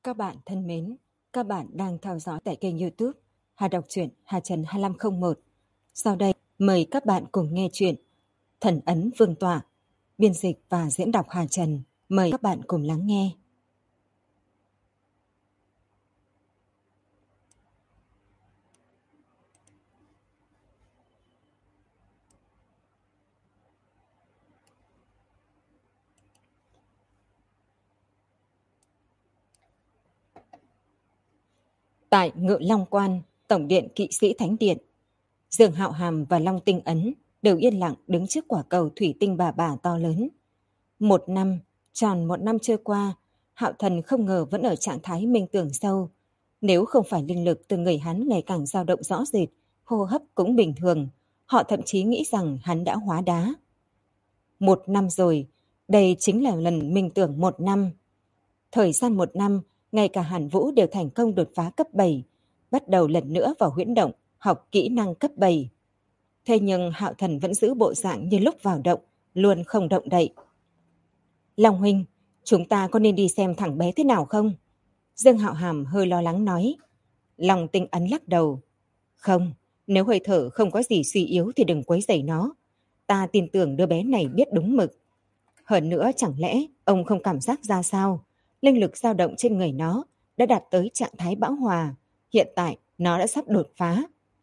Các bạn thân mến, các bạn đang theo dõi tại kênh YouTube Hà Đọc truyện Hà Trần 2501. Sau đây, mời các bạn cùng nghe chuyện Thần ấn Vương tọa, biên dịch và diễn đọc Hà Trần. Mời các bạn cùng lắng nghe. Tại Ngự Long Quan, Tổng điện Kỵ sĩ Thánh Điện, Dương Hạo Hàm và Long Tinh Ấn đều yên lặng đứng trước quả cầu thủy tinh bà to lớn. Tròn một năm trôi qua, Hạo Thần không ngờ vẫn ở trạng thái minh tưởng sâu. Nếu không phải linh lực từ người hắn ngày càng dao động rõ rệt, hô hấp cũng bình thường, họ thậm chí nghĩ rằng hắn đã hóa đá. 1 năm rồi, đây chính là lần minh tưởng 1 năm. Thời gian 1 năm, ngay cả Hàn Vũ đều thành công đột phá cấp 7, bắt đầu lần nữa vào huyễn động, học kỹ năng cấp 7. Thế nhưng Hạo Thần vẫn giữ bộ dạng như lúc vào động, luôn không động đậy. Long huynh, chúng ta có nên đi xem thằng bé thế nào không? Dương Hạo Hàm hơi lo lắng nói. Long Tinh Ấn lắc đầu. Không, nếu hơi thở không có gì suy yếu thì đừng quấy rầy nó. Ta tin tưởng đứa bé này biết đúng mực. Hơn nữa chẳng lẽ ông không cảm giác ra sao? Linh lực dao động trên người nó đã đạt tới trạng thái bão hòa. Hiện tại nó đã sắp đột phá.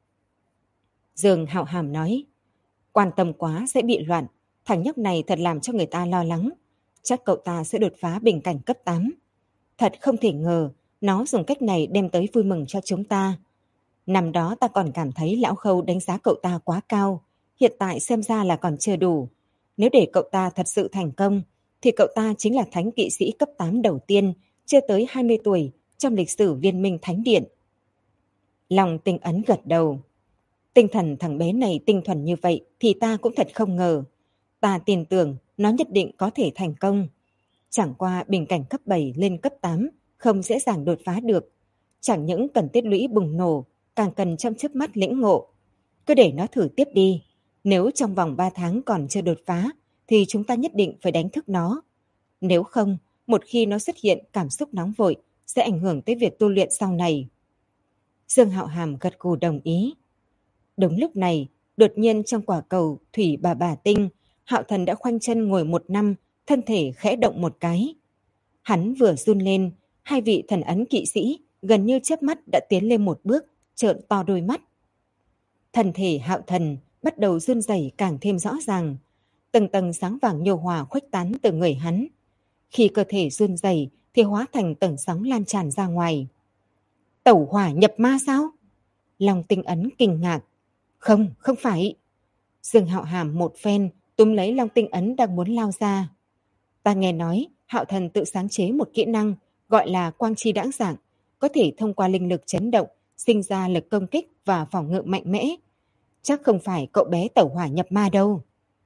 Dương Hạo Hàm nói. Quan tâm quá sẽ bị loạn. Thằng nhóc này thật làm cho người ta lo lắng. Chắc cậu ta sẽ đột phá bình cảnh cấp 8. Thật không thể ngờ nó dùng cách này đem tới vui mừng cho chúng ta. Năm đó ta còn cảm thấy lão Khâu đánh giá cậu ta quá cao. Hiện tại xem ra là còn chưa đủ. Nếu để cậu ta thật sự thành công thì cậu ta chính là thánh kỵ sĩ cấp 8 đầu tiên chưa tới 20 tuổi trong lịch sử Liên minh Thánh Điện. Long Tinh Ấn gật đầu. Tinh thần thằng bé này tinh thuần như vậy thì ta cũng thật không ngờ. Ta tin tưởng nó nhất định có thể thành công. Chẳng qua bình cảnh cấp 7 lên cấp 8 không dễ dàng đột phá được. Chẳng những cần tích lũy bùng nổ, càng cần trong chớp mắt lĩnh ngộ. Cứ để nó thử tiếp đi. Nếu trong vòng 3 tháng còn chưa đột phá thì chúng ta nhất định phải đánh thức nó. Nếu không, một khi nó xuất hiện cảm xúc nóng vội sẽ ảnh hưởng tới việc tu luyện sau này. Dương Hạo Hàm gật gù đồng ý. Đúng lúc này, đột nhiên trong quả cầu thủy bà tinh, Hạo Thần đã khoanh chân ngồi 1 năm, thân thể khẽ động một cái. Hắn vừa run lên, hai vị thần ấn kỵ sĩ gần như chớp mắt đã tiến lên một bước, trợn to đôi mắt. Thân thể Hạo Thần bắt đầu run rẩy càng thêm rõ ràng. Từng tầng sáng vàng nhô hòa khuếch tán từ người hắn. Khi cơ thể run rẩy thì hóa thành tầng sóng lan tràn ra ngoài. Tẩu hỏa nhập ma sao? Long Tinh Ấn kinh ngạc. Không, không phải. Dương Hạo Hàm một phen túm lấy Long Tinh Ấn đang muốn lao ra. Ta nghe nói Hạo Thần tự sáng chế một kỹ năng gọi là quang chi đãng dạng, có thể thông qua linh lực chấn động sinh ra lực công kích và phòng ngự mạnh mẽ. Chắc không phải cậu bé tẩu hỏa nhập ma đâu.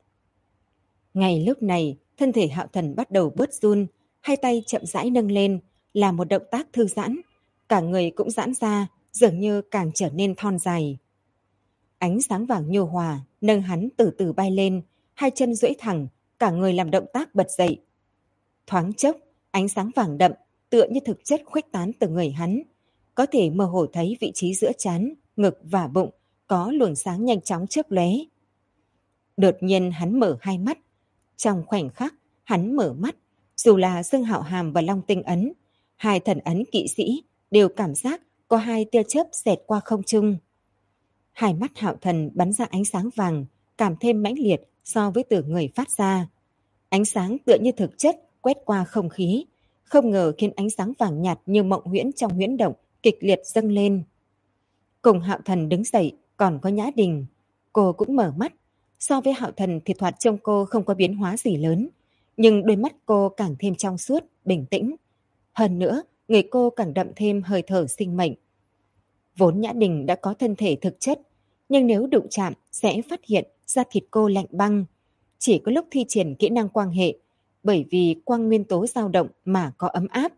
Ngay lúc này, thân thể Hạo Thần bắt đầu bớt run, hai tay chậm rãi nâng lên, là một động tác thư giãn. Cả người cũng giãn ra, dường như càng trở nên thon dài. Ánh sáng vàng nhô hòa, nâng hắn từ từ bay lên, hai chân duỗi thẳng, cả người làm động tác bật dậy. Thoáng chốc, ánh sáng vàng đậm, tựa như thực chất khuếch tán từ người hắn. Có thể mơ hồ thấy vị trí giữa trán, ngực và bụng, có luồng sáng nhanh chóng chớp lóe. Đột nhiên hắn mở hai mắt. Trong khoảnh khắc, hắn mở mắt, dù là Dương Hạo Hàm và Long Tinh Ấn, hai thần ấn kỵ sĩ đều cảm giác có hai tia chớp xẹt qua không trung. Hai mắt Hạo Thần bắn ra ánh sáng vàng, cảm thêm mãnh liệt so với từ người phát ra. Ánh sáng tựa như thực chất quét qua không khí, không ngờ khiến ánh sáng vàng nhạt như mộng huyễn trong huyễn động kịch liệt dâng lên. Cùng Hạo Thần đứng dậy còn có Nhã Đình. Cô cũng mở mắt. So với Hạo Thần thì thoạt trông cô không có biến hóa gì lớn, nhưng đôi mắt cô càng thêm trong suốt, bình tĩnh. Hơn nữa, người cô càng đậm thêm hơi thở sinh mệnh. Vốn Nhã Đình đã có thân thể thực chất, nhưng nếu đụng chạm sẽ phát hiện da thịt cô lạnh băng. Chỉ có lúc thi triển kỹ năng quang hệ, bởi vì quang nguyên tố dao động mà có ấm áp.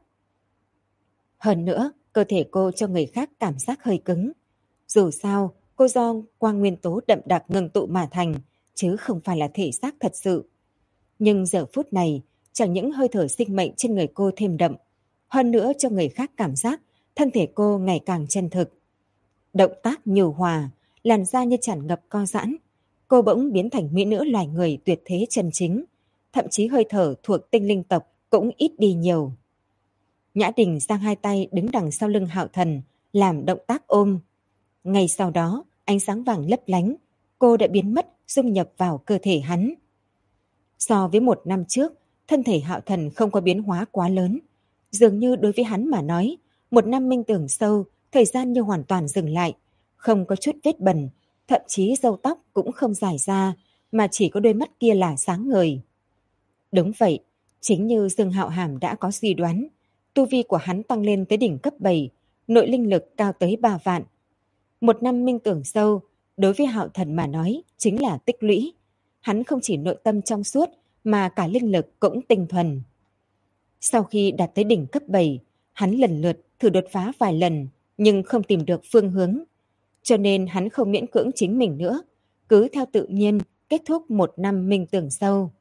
Hơn nữa, cơ thể cô cho người khác cảm giác hơi cứng. Dù sao, cô do quang nguyên tố đậm đặc ngưng tụ mà thành, chứ không phải là thể xác thật sự. Nhưng giờ phút này, chẳng những hơi thở sinh mệnh trên người cô thêm đậm, hơn nữa cho người khác cảm giác thân thể cô ngày càng chân thực. Động tác nhu hòa, làn da như tràn ngập co giãn, cô bỗng biến thành mỹ nữ loài người tuyệt thế chân chính, thậm chí hơi thở thuộc tinh linh tộc cũng ít đi nhiều. Nhã Đình giang hai tay đứng đằng sau lưng Hạo Thần, làm động tác ôm. Ngay sau đó, ánh sáng vàng lấp lánh, cô đã biến mất, dung nhập vào cơ thể hắn. So với một năm trước, thân thể Hạo Thần không có biến hóa quá lớn. Dường như đối với hắn mà nói, một năm minh tưởng sâu, thời gian như hoàn toàn dừng lại, không có chút vết bẩn, thậm chí râu tóc cũng không dài ra, mà chỉ có đôi mắt kia là sáng ngời. Đúng vậy, chính như Dương Hạo Hàm đã có suy đoán, tu vi của hắn tăng lên tới đỉnh cấp 7, nội linh lực cao tới 3 vạn. Một năm minh tưởng sâu, đối với Hạo Thần mà nói chính là tích lũy. Hắn không chỉ nội tâm trong suốt mà cả linh lực cũng tinh thuần. Sau khi đạt tới đỉnh cấp 7, hắn lần lượt thử đột phá vài lần nhưng không tìm được phương hướng. Cho nên hắn không miễn cưỡng chính mình nữa, cứ theo tự nhiên kết thúc một năm minh tưởng sâu.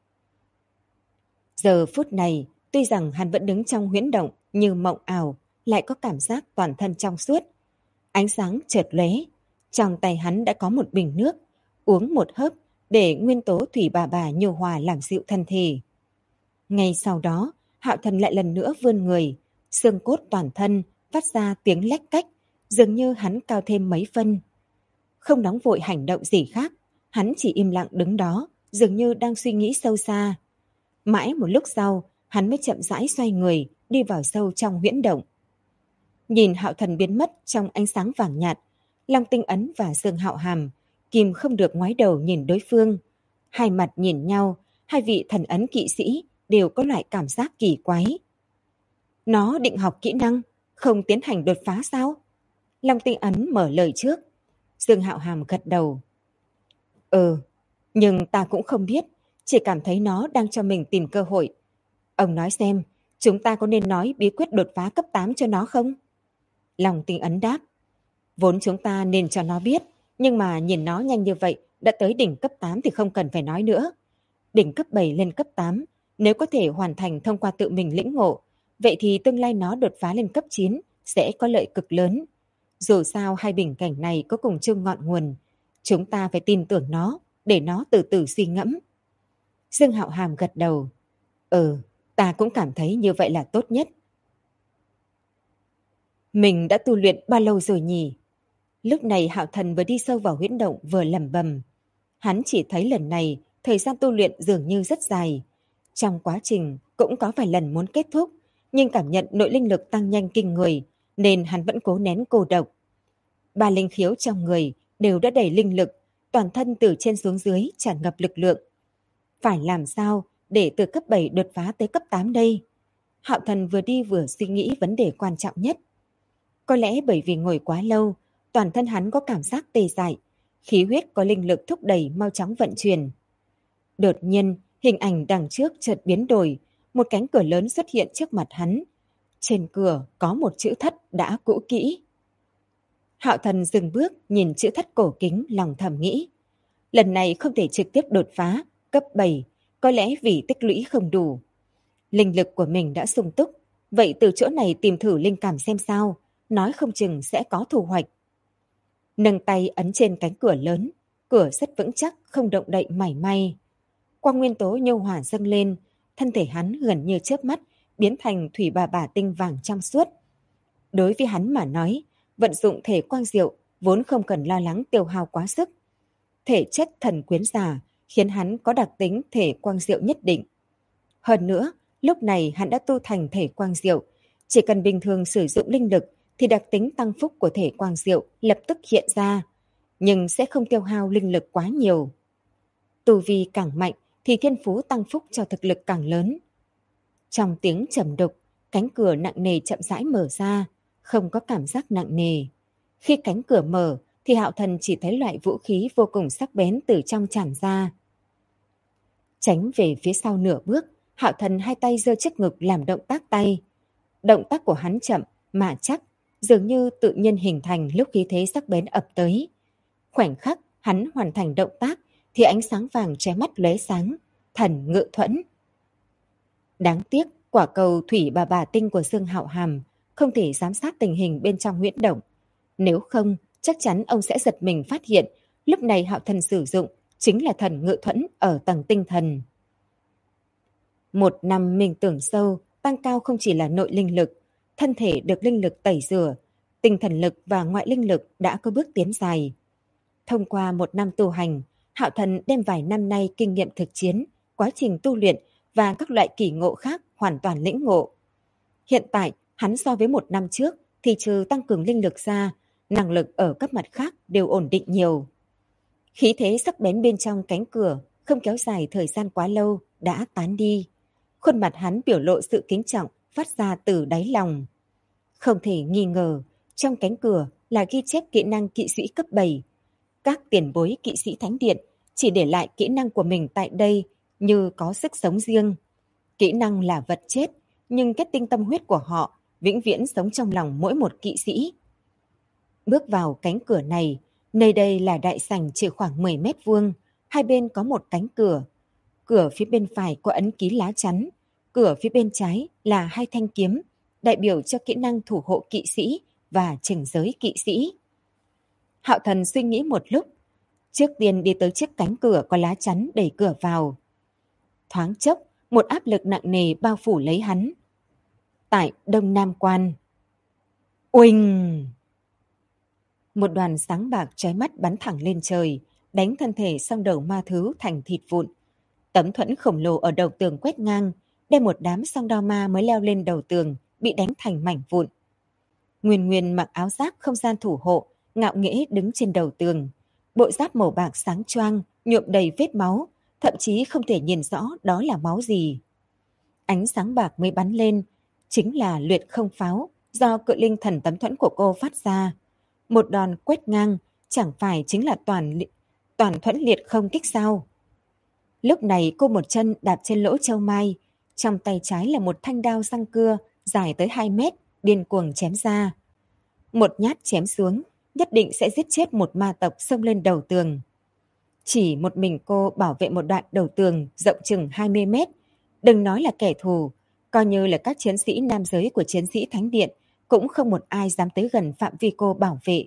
Giờ phút này, tuy rằng hắn vẫn đứng trong huyễn động như mộng ảo, lại có cảm giác toàn thân trong suốt. Ánh sáng chợt lóe, trong tay hắn đã có một bình nước, uống một hớp để nguyên tố thủy bà nhu hòa làm dịu thân thể. Ngay sau đó, Hạo Thần lại lần nữa vươn người, xương cốt toàn thân phát ra tiếng lách cách, dường như hắn cao thêm mấy phân. Không nóng vội hành động gì khác, hắn chỉ im lặng đứng đó, dường như đang suy nghĩ sâu xa. Mãi một lúc sau, hắn mới chậm rãi xoay người, đi vào sâu trong huyễn động. Nhìn Hạo Thần biến mất trong ánh sáng vàng nhạt, Long Tinh Ấn và Dương Hạo Hàm kìm không được ngoái đầu nhìn đối phương. Hai mặt nhìn nhau, hai vị thần ấn kỵ sĩ đều có loại cảm giác kỳ quái. Nó định học kỹ năng, không tiến hành đột phá sao? Long Tinh Ấn mở lời trước. Dương Hạo Hàm gật đầu. Nhưng ta cũng không biết, chỉ cảm thấy nó đang cho mình tìm cơ hội. Ông nói xem, chúng ta có nên nói bí quyết đột phá cấp 8 cho nó không? Long Tinh Ấn đáp. Vốn chúng ta nên cho nó biết, nhưng mà nhìn nó nhanh như vậy, đã tới đỉnh cấp 8 thì không cần phải nói nữa. Đỉnh cấp 7 lên cấp 8, nếu có thể hoàn thành thông qua tự mình lĩnh ngộ, vậy thì tương lai nó đột phá lên cấp 9 sẽ có lợi cực lớn. Dù sao hai bình cảnh này có cùng chung ngọn nguồn, chúng ta phải tin tưởng nó, để nó từ từ suy ngẫm. Dương Hạo Hàm gật đầu. Ta cũng cảm thấy như vậy là tốt nhất. Mình đã tu luyện bao lâu rồi nhỉ? Lúc này Hạo Thần vừa đi sâu vào huyễn động vừa lẩm bẩm. Hắn chỉ thấy lần này thời gian tu luyện dường như rất dài. Trong quá trình cũng có vài lần muốn kết thúc, nhưng cảm nhận nội linh lực tăng nhanh kinh người nên hắn vẫn cố nén cô độc. 3 linh khiếu trong người đều đã đầy linh lực, toàn thân từ trên xuống dưới tràn ngập lực lượng. Phải làm sao để từ cấp 7 đột phá tới cấp 8 đây? Hạo Thần vừa đi vừa suy nghĩ vấn đề quan trọng nhất. Có lẽ bởi vì ngồi quá lâu, toàn thân hắn có cảm giác tê dại, khí huyết có linh lực thúc đẩy mau chóng vận chuyển. Đột nhiên, hình ảnh đằng trước chợt biến đổi, một cánh cửa lớn xuất hiện trước mặt hắn. Trên cửa có một chữ thất đã cũ kỹ. Hạo Thần dừng bước nhìn chữ thất cổ kính, lòng thầm nghĩ. Lần này không thể trực tiếp đột phá, cấp 7, có lẽ vì tích lũy không đủ. Linh lực của mình đã sung túc, vậy từ chỗ này tìm thử linh cảm xem sao, nói không chừng sẽ có thu hoạch. Nâng tay ấn trên cánh cửa lớn, cửa rất vững chắc, không động đậy mảy may. Quang nguyên tố nhô hỏa dâng lên, thân thể hắn gần như chớp mắt, biến thành thủy bà tinh vàng trong suốt. Đối với hắn mà nói, vận dụng thể quang diệu vốn không cần lo lắng tiêu hao quá sức. Thể chất thần quyến giả khiến hắn có đặc tính thể quang diệu nhất định. Hơn nữa, lúc này hắn đã tu thành thể quang diệu, chỉ cần bình thường sử dụng linh lực thì đặc tính tăng phúc của thể quang diệu lập tức hiện ra, nhưng sẽ không tiêu hao linh lực quá nhiều. Tu vi càng mạnh thì thiên phú tăng phúc cho thực lực càng lớn. Trong tiếng trầm đục, cánh cửa nặng nề chậm rãi mở ra, không có cảm giác nặng nề. Khi cánh cửa mở thì Hạo Thần chỉ thấy loại vũ khí vô cùng sắc bén từ trong tràn ra. Tránh về phía sau nửa bước, Hạo Thần hai tay giơ trước ngực làm động tác tay. Động tác của hắn chậm mà chắc, dường như tự nhiên hình thành lúc khí thế sắc bén ập tới. Khoảnh khắc hắn hoàn thành động tác thì ánh sáng vàng chói mắt lóe sáng, thần ngự thuẫn. Đáng tiếc, Quả cầu thủy bà tinh của Dương Hạo Hàm không thể giám sát tình hình bên trong huyễn động. Nếu không, chắc chắn ông sẽ giật mình phát hiện lúc này Hạo Thần sử dụng chính là thần ngự thuẫn ở tầng tinh thần. Một năm minh tưởng sâu, tăng cao không chỉ là nội linh lực, thân thể được linh lực tẩy rửa, tinh thần lực và ngoại linh lực đã có bước tiến dài. Thông qua một năm tu hành, Hạo Thần đem vài năm nay kinh nghiệm thực chiến, quá trình tu luyện và các loại kỳ ngộ khác hoàn toàn lĩnh ngộ. Hiện tại, hắn so với một năm trước thì trừ tăng cường linh lực ra, năng lực ở các mặt khác đều ổn định nhiều. Khí thế sắc bén bên trong cánh cửa không kéo dài thời gian quá lâu đã tán đi. Khuôn mặt hắn biểu lộ sự kính trọng phát ra từ đáy lòng. Không thể nghi ngờ, trong cánh cửa là ghi chép kỹ năng kỵ sĩ cấp 7. Các tiền bối kỵ sĩ thánh điện chỉ để lại kỹ năng của mình tại đây như có sức sống riêng. Kỹ năng là vật chết, nhưng kết tinh tâm huyết của họ vĩnh viễn sống trong lòng mỗi một kỵ sĩ. Bước vào cánh cửa này, nơi đây là đại sảnh chỉ khoảng 10 mét vuông, hai bên có một cánh cửa. Cửa phía bên phải có ấn ký lá chắn, cửa phía bên trái là hai thanh kiếm, đại biểu cho kỹ năng thủ hộ kỵ sĩ và chỉnh giới kỵ sĩ. Hạo Thần suy nghĩ một lúc, trước tiên đi tới chiếc cánh cửa có lá chắn đẩy cửa vào. Thoáng chốc, một áp lực nặng nề bao phủ lấy hắn. Tại Đông Nam Quan. Oanh! Một đoàn sáng bạc chói mắt bắn thẳng lên trời, đánh thân thể song đầu ma thứ thành thịt vụn. Tấm thuẫn khổng lồ ở đầu tường quét ngang, đem một đám song đao ma mới leo lên đầu tường, bị đánh thành mảnh vụn. Nguyên Nguyên mặc áo giáp không gian thủ hộ, ngạo nghễ đứng trên đầu tường. Bộ giáp màu bạc sáng choang, nhuộm đầy vết máu, thậm chí không thể nhìn rõ đó là máu gì. Ánh sáng bạc mới bắn lên, chính là luyện không pháo do cự linh thần tấm thuẫn của cô phát ra. Một đòn quét ngang, chẳng phải chính là toàn thuẫn liệt không kích sao? Lúc này cô một chân đạp trên lỗ châu mai, trong tay trái là một thanh đao răng cưa dài tới 2 mét, điên cuồng chém ra. Một nhát chém xuống, nhất định sẽ giết chết một ma tộc xông lên đầu tường. Chỉ một mình cô bảo vệ một đoạn đầu tường rộng chừng 20 mét. Đừng nói là kẻ thù, coi như là các chiến sĩ nam giới của chiến sĩ Thánh Điện, cũng không một ai dám tới gần phạm vi cô bảo vệ.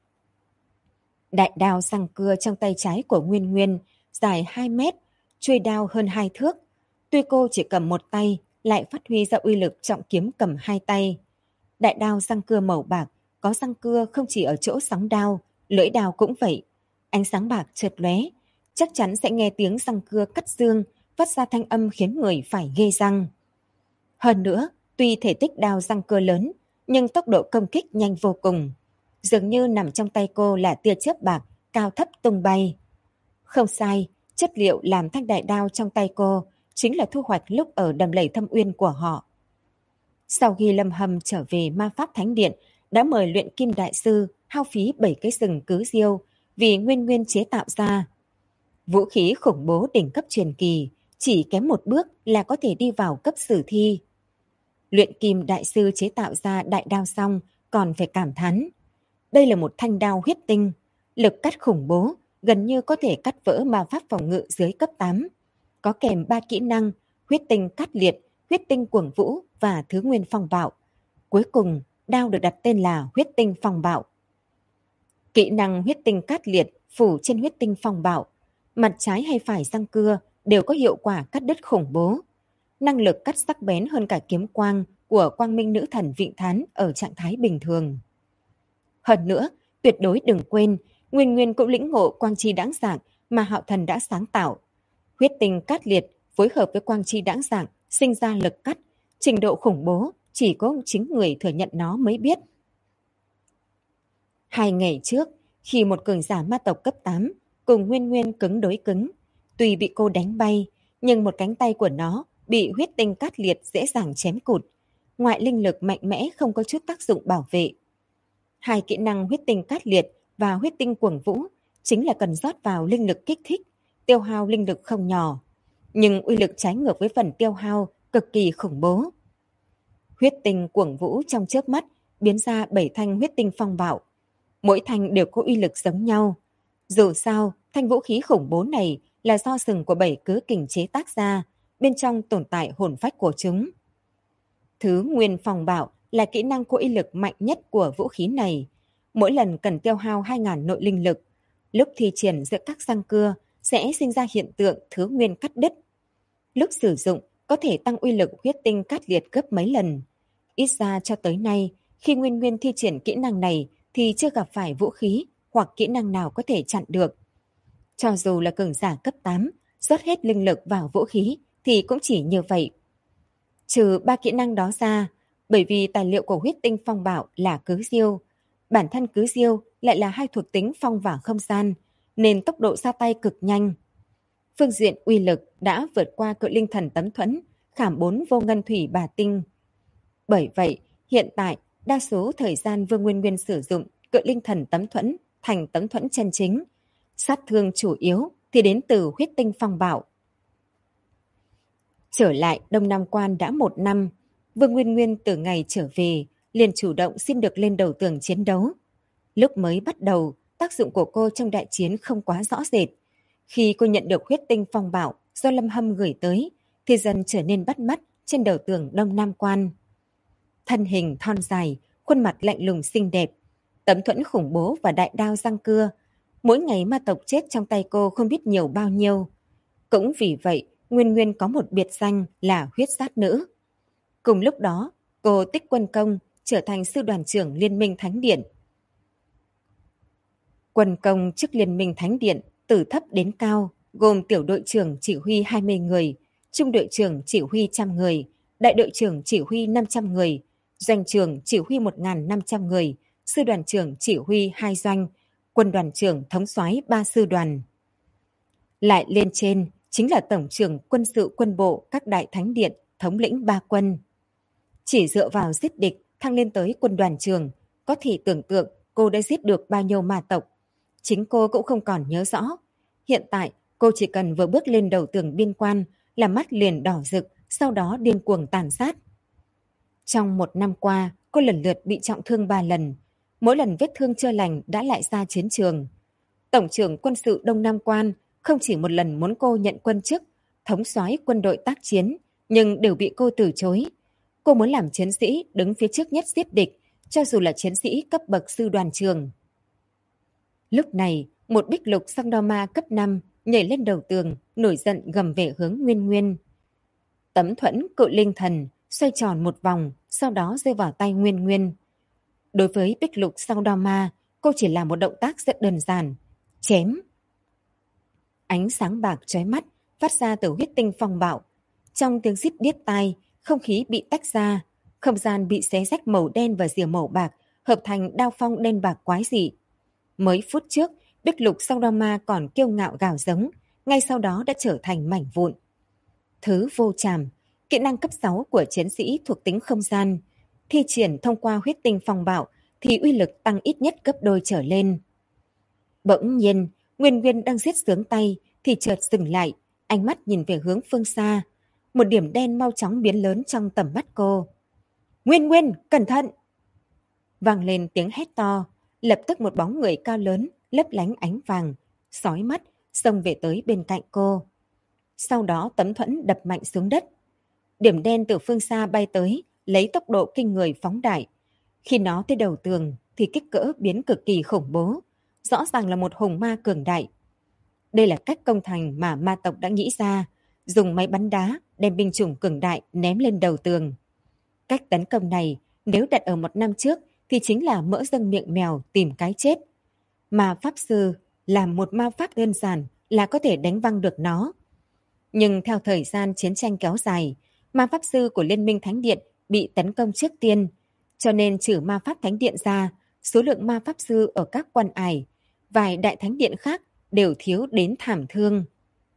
Đại đao răng cưa trong tay trái của Nguyên Nguyên, dài 2 mét, chuôi đao hơn 2 thước. Tuy cô chỉ cầm một tay, lại phát huy ra uy lực trọng kiếm cầm 2 tay. Đại đao răng cưa màu bạc, có răng cưa không chỉ ở chỗ sóng đao, lưỡi đao cũng vậy. Ánh sáng bạc chợt lóe, chắc chắn sẽ nghe tiếng răng cưa cắt xương, phát ra thanh âm khiến người phải ghê răng. Hơn nữa, tuy thể tích đao răng cưa lớn, nhưng tốc độ công kích nhanh vô cùng. Dường như nằm trong tay cô là tia chớp bạc, cao thấp tung bay. Không sai, chất liệu làm thanh đại đao trong tay cô chính là thu hoạch lúc ở đầm lầy Thâm Uyên của họ. Sau khi Lâm Hâm trở về Ma Pháp Thánh Điện, đã mời luyện kim đại sư hao phí 7 cái sừng cứ diêu vì Nguyên Nguyên chế tạo ra. Vũ khí khủng bố đỉnh cấp truyền kỳ, chỉ kém một bước là có thể đi vào cấp sử thi. Luyện kim đại sư chế tạo ra đại đao xong còn phải cảm thán. Đây là một thanh đao huyết tinh, lực cắt khủng bố, gần như có thể cắt vỡ ma pháp phòng ngự dưới cấp 8. Có kèm 3 kỹ năng, huyết tinh cắt liệt, huyết tinh cuồng vũ và thứ nguyên phong bạo. Cuối cùng, đao được đặt tên là huyết tinh phong bạo. Kỹ năng huyết tinh cắt liệt phủ trên huyết tinh phong bạo. Mặt trái hay phải răng cưa đều có hiệu quả cắt đứt khủng bố. Năng lực cắt sắc bén hơn cả kiếm quang của quang minh nữ thần Vịnh Thán ở trạng thái bình thường. Hơn nữa, tuyệt đối đừng quên, Nguyên Nguyên cũng lĩnh ngộ quang chi đãng dạng mà Hạo Thần đã sáng tạo. Huyết tinh cắt liệt phối hợp với quang chi đãng dạng sinh ra lực cắt, trình độ khủng bố chỉ có chính người thừa nhận nó mới biết. 2 ngày trước, khi một cường giả ma tộc cấp 8 cùng Nguyên Nguyên cứng đối cứng, tuy bị cô đánh bay, nhưng một cánh tay của nó bị huyết tinh cắt liệt dễ dàng chém cụt. Ngoại linh lực mạnh mẽ không có chút tác dụng bảo vệ. 2 kỹ năng huyết tinh cắt liệt và huyết tinh cuồng vũ chính là cần rót vào linh lực kích thích, tiêu hao linh lực không nhỏ. Nhưng uy lực trái ngược với phần tiêu hao cực kỳ khủng bố. Huyết tinh cuồng vũ trong chớp mắt biến ra 7 thanh huyết tinh phong bạo. Mỗi thanh đều có uy lực giống nhau. Dù sao, thanh vũ khí khủng bố này là do sừng của 7 cứ kình chế tác ra, bên trong tồn tại hồn phách của chúng. Thứ Nguyên Phong Bạo là kỹ năng có uy lực mạnh nhất của vũ khí này. Mỗi lần cần tiêu hao 2.000 nội linh lực. Lúc thi triển giữa các răng cưa sẽ sinh ra hiện tượng thứ nguyên cắt đứt. Lúc sử dụng có thể tăng uy lực huyết tinh cát liệt gấp mấy lần. Ít ra cho tới nay, khi Nguyên Nguyên thi triển kỹ năng này thì chưa gặp phải vũ khí hoặc kỹ năng nào có thể chặn được. Cho dù là cường giả cấp 8, rót hết linh lực vào vũ khí thì cũng chỉ như vậy. Trừ 3 kỹ năng đó ra, bởi vì tài liệu của huyết tinh phong bạo là cứ diêu, bản thân cứ diêu lại là hai thuộc tính phong và không gian, nên tốc độ ra tay cực nhanh. Phương diện uy lực đã vượt qua cự linh thần tấm thuẫn, khảm 4 vô ngân thủy bà tinh. Bởi vậy, hiện tại, đa số thời gian Vương Nguyên Nguyên sử dụng cự linh thần tấm thuẫn thành tấm thuẫn chân chính. Sát thương chủ yếu thì đến từ huyết tinh phong bạo. Trở lại Đông Nam Quan đã 1 năm, Vương Nguyên Nguyên từ ngày trở về liền chủ động xin được lên đầu tường chiến đấu. Lúc mới bắt đầu, tác dụng của cô trong đại chiến không quá rõ rệt. Khi cô nhận được huyết tinh phong bạo do Lâm Hâm gửi tới, thì dần trở nên bắt mắt trên đầu tường Đông Nam Quan. Thân hình thon dài, khuôn mặt lạnh lùng xinh đẹp, tấm thuẫn khủng bố và đại đao răng cưa. Mỗi ngày ma tộc chết trong tay cô không biết nhiều bao nhiêu. Cũng vì vậy, Nguyên Nguyên có một biệt danh là huyết sát nữ. Cùng lúc đó, cô tích quân công, trở thành sư đoàn trưởng Liên minh Thánh Điện. Quân công chức Liên minh Thánh Điện từ thấp đến cao, gồm tiểu đội trưởng chỉ huy 20 người, trung đội trưởng chỉ huy 100 người, đại đội trưởng chỉ huy 500 người, doanh trưởng chỉ huy 1.500 người, sư đoàn trưởng chỉ huy 2 doanh, quân đoàn trưởng thống soái 3 sư đoàn. Lại lên trên chính là tổng trưởng quân sự quân bộ các đại thánh điện, thống lĩnh 3 quân. Chỉ dựa vào giết địch thăng lên tới quân đoàn trưởng, có thể tưởng tượng cô đã giết được bao nhiêu ma tộc. Chính cô cũng không còn nhớ rõ. Hiện tại, cô chỉ cần vừa bước lên đầu tường biên quan là mắt liền đỏ rực, sau đó điên cuồng tàn sát. Trong 1 năm qua, cô lần lượt bị trọng thương 3 lần. Mỗi lần vết thương chưa lành đã lại ra chiến trường. Tổng trưởng quân sự Đông Nam Quan không chỉ một lần muốn cô nhận quân chức, thống soái quân đội tác chiến, nhưng đều bị cô từ chối. Cô muốn làm chiến sĩ đứng phía trước nhất giết địch, cho dù là chiến sĩ cấp bậc sư đoàn trường. Lúc này, một bích lục Sang Đo Ma cấp 5 nhảy lên đầu tường, nổi giận gầm về hướng Nguyên Nguyên. Tấm thuẫn cự linh thần xoay tròn một vòng, sau đó rơi vào tay Nguyên Nguyên. Đối với bích lục Sang Đo Ma, cô chỉ làm một động tác rất đơn giản, chém. Ánh sáng bạc chói mắt phát ra từ huyết tinh phong bạo. Trong tiếng rít điếc tai, không khí bị tách ra, không gian bị xé rách màu đen và rìa màu bạc, hợp thành đao phong đen bạc quái dị. Mấy phút trước, bích lục Sang Đo Ma còn kiêu ngạo gào giống, ngay sau đó đã trở thành mảnh vụn. Thứ vô trảm, kỹ năng cấp 6 của chiến sĩ thuộc tính không gian, thi triển thông qua huyết tinh phong bạo thì uy lực tăng ít nhất gấp đôi trở lên. Bỗng nhiên, Nguyên Nguyên đang giết sướng tay thì chợt dừng lại, ánh mắt nhìn về hướng phương xa. Một điểm đen mau chóng biến lớn trong tầm mắt cô. Nguyên Nguyên, cẩn thận! Vang lên tiếng hét to, lập tức một bóng người cao lớn, lấp lánh ánh vàng, sói mắt, xông về tới bên cạnh cô. Sau đó tấm thuẫn đập mạnh xuống đất. Điểm đen từ phương xa bay tới, lấy tốc độ kinh người phóng đại. Khi nó tới đầu tường thì kích cỡ biến cực kỳ khủng bố, rõ ràng là một hùng ma cường đại. Đây là cách công thành mà ma tộc đã nghĩ ra, dùng máy bắn đá đem binh chủng cường đại ném lên đầu tường. Cách tấn công này nếu đặt ở 1 năm trước thì chính là mỡ dâng miệng mèo tìm cái chết. Mà pháp sư làm một ma pháp đơn giản là có thể đánh văng được nó. Nhưng theo thời gian chiến tranh kéo dài, ma pháp sư của Liên minh Thánh Điện bị tấn công trước tiên, cho nên trừ ma pháp Thánh Điện ra, số lượng ma pháp sư ở các quan ải, vài đại thánh điện khác đều thiếu đến thảm thương.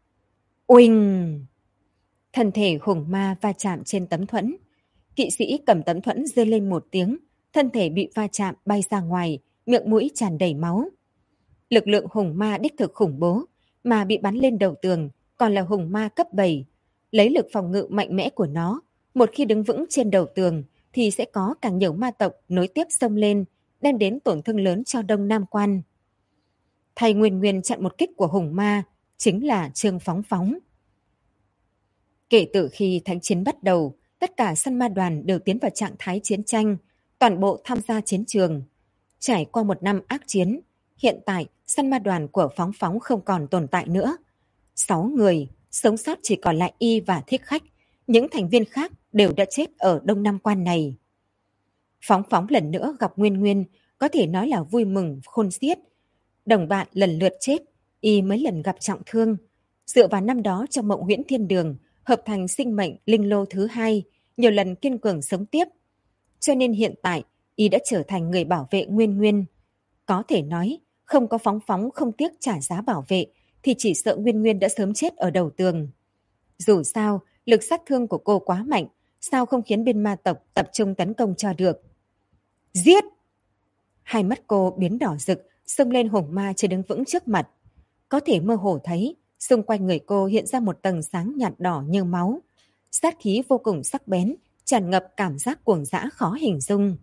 Uỳnh! Thân thể hùng ma va chạm trên tấm thuẫn. Kỵ sĩ cầm tấm thuẫn rơi lên một tiếng, thân thể bị va chạm bay ra ngoài, miệng mũi tràn đầy máu. Lực lượng hùng ma đích thực khủng bố, mà bị bắn lên đầu tường còn là hùng ma cấp 7. Lấy lực phòng ngự mạnh mẽ của nó, một khi đứng vững trên đầu tường thì sẽ có càng nhiều ma tộc nối tiếp xông lên, đem đến tổn thương lớn cho Đông Nam Quan. Thay Nguyên Nguyên chặn một kích của hùng ma chính là Trương Phóng Phóng. Kể từ khi thánh chiến bắt đầu, Tất cả săn ma đoàn đều tiến vào trạng thái chiến tranh, toàn bộ tham gia chiến trường. Trải qua một năm ác chiến, hiện tại săn ma đoàn của Phóng Phóng không còn tồn tại nữa. 6 người, sống sót chỉ còn lại Y và Thích Khách, những thành viên khác đều đã chết ở Đông Nam Quan này. Phóng Phóng lần nữa gặp Nguyên Nguyên, có thể nói là vui mừng khôn xiết. Đồng bạn lần lượt chết, Y mấy lần gặp trọng thương. Dựa vào năm đó trong Mộng Huyễn Thiên Đường, hợp thành sinh mệnh linh lô thứ 2, nhiều lần kiên cường sống tiếp. Cho nên hiện tại, Y đã trở thành người bảo vệ Nguyên Nguyên. Có thể nói, không có Phóng Phóng không tiếc trả giá bảo vệ, thì chỉ sợ Nguyên Nguyên đã sớm chết ở đầu tường. Dù sao, lực sát thương của cô quá mạnh, sao không khiến bên ma tộc tập trung tấn công cho được. Giết! Hai mắt cô biến đỏ rực, xông lên hùng ma chưa đứng vững trước mặt. Có thể mơ hồ thấy, xung quanh người cô hiện ra một tầng sáng nhạt đỏ như máu. Sát khí vô cùng sắc bén, tràn ngập cảm giác cuồng dã khó hình dung.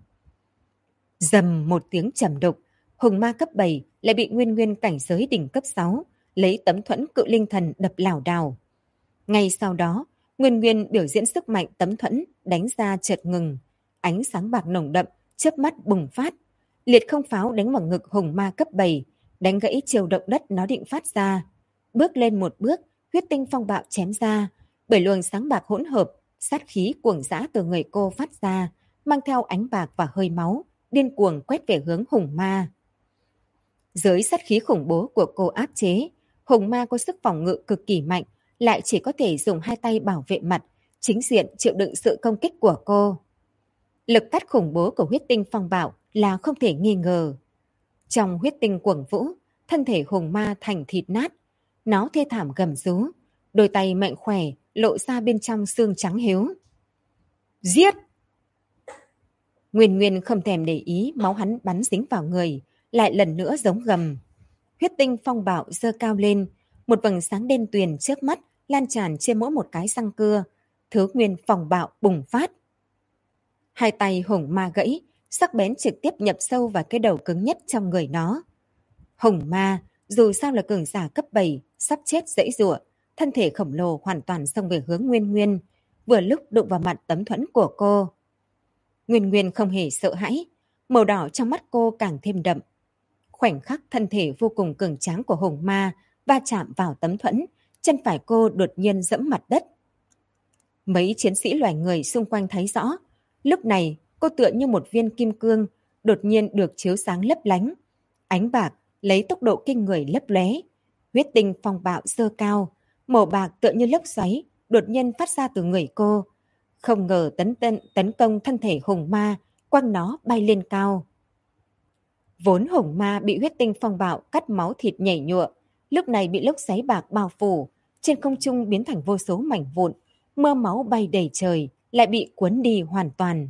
Dầm một tiếng trầm đục, hùng ma cấp 7 lại bị Nguyên Nguyên cảnh giới đỉnh cấp 6, lấy tấm thuẫn cự linh thần đập lảo đảo. Ngay sau đó, Nguyên Nguyên biểu diễn sức mạnh tấm thuẫn đánh ra chợt ngừng, ánh sáng bạc nồng đậm, chớp mắt bùng phát. Liệt không pháo đánh vào ngực hùng ma cấp 7, đánh gãy chiều động đất nó định phát ra. Bước lên một bước, huyết tinh phong bạo chém ra, bởi luồng sáng bạc hỗn hợp, sát khí cuồng dã từ người cô phát ra, mang theo ánh bạc và hơi máu, điên cuồng quét về hướng hùng ma. Dưới sát khí khủng bố của cô áp chế, hùng ma có sức phòng ngự cực kỳ mạnh, lại chỉ có thể dùng hai tay bảo vệ mặt, chính diện chịu đựng sự công kích của cô. Lực cắt khủng bố của huyết tinh phong bạo là không thể nghi ngờ. Trong huyết tinh cuồng vũ, thân thể hùng ma thành thịt nát. Nó thê thảm gầm rú, đôi tay mạnh khỏe lộ ra bên trong xương trắng hiếu. Giết! Nguyên Nguyên không thèm để ý máu hắn bắn dính vào người, lại lần nữa giống gầm. Huyết tinh phong bạo giơ cao lên, một vầng sáng đen tuyền trước mắt lan tràn trên mỗi một cái răng cưa. Thứ nguyên phong bạo bùng phát. Hai tay hùng ma gãy, sắc bén trực tiếp nhập sâu vào cái đầu cứng nhất trong người nó. Hùng ma, dù sao là cường giả cấp 7, sắp chết giãy giụa, thân thể khổng lồ hoàn toàn xông về hướng Nguyên Nguyên, vừa lúc đụng vào mặt tấm thuẫn của cô. Nguyên Nguyên không hề sợ hãi, màu đỏ trong mắt cô càng thêm đậm. Khoảnh khắc thân thể vô cùng cường tráng của hùng ma va chạm vào tấm thuẫn, chân phải cô đột nhiên dẫm mặt đất. Mấy chiến sĩ loài người xung quanh thấy rõ, lúc này cô tựa như một viên kim cương, đột nhiên được chiếu sáng lấp lánh. Ánh bạc lấy tốc độ kinh người lấp lóe, huyết tinh phong bạo dơ cao, màu bạc tựa như lốc xoáy, đột nhiên phát ra từ người cô. Không ngờ tấn công thân thể hùng ma, quăng nó bay lên cao. Vốn hùng ma bị huyết tinh phong bạo cắt máu thịt nhảy nhụa, lúc này bị lốc xoáy bạc bao phủ, trên không trung biến thành vô số mảnh vụn, mưa máu bay đầy trời, lại bị cuốn đi hoàn toàn.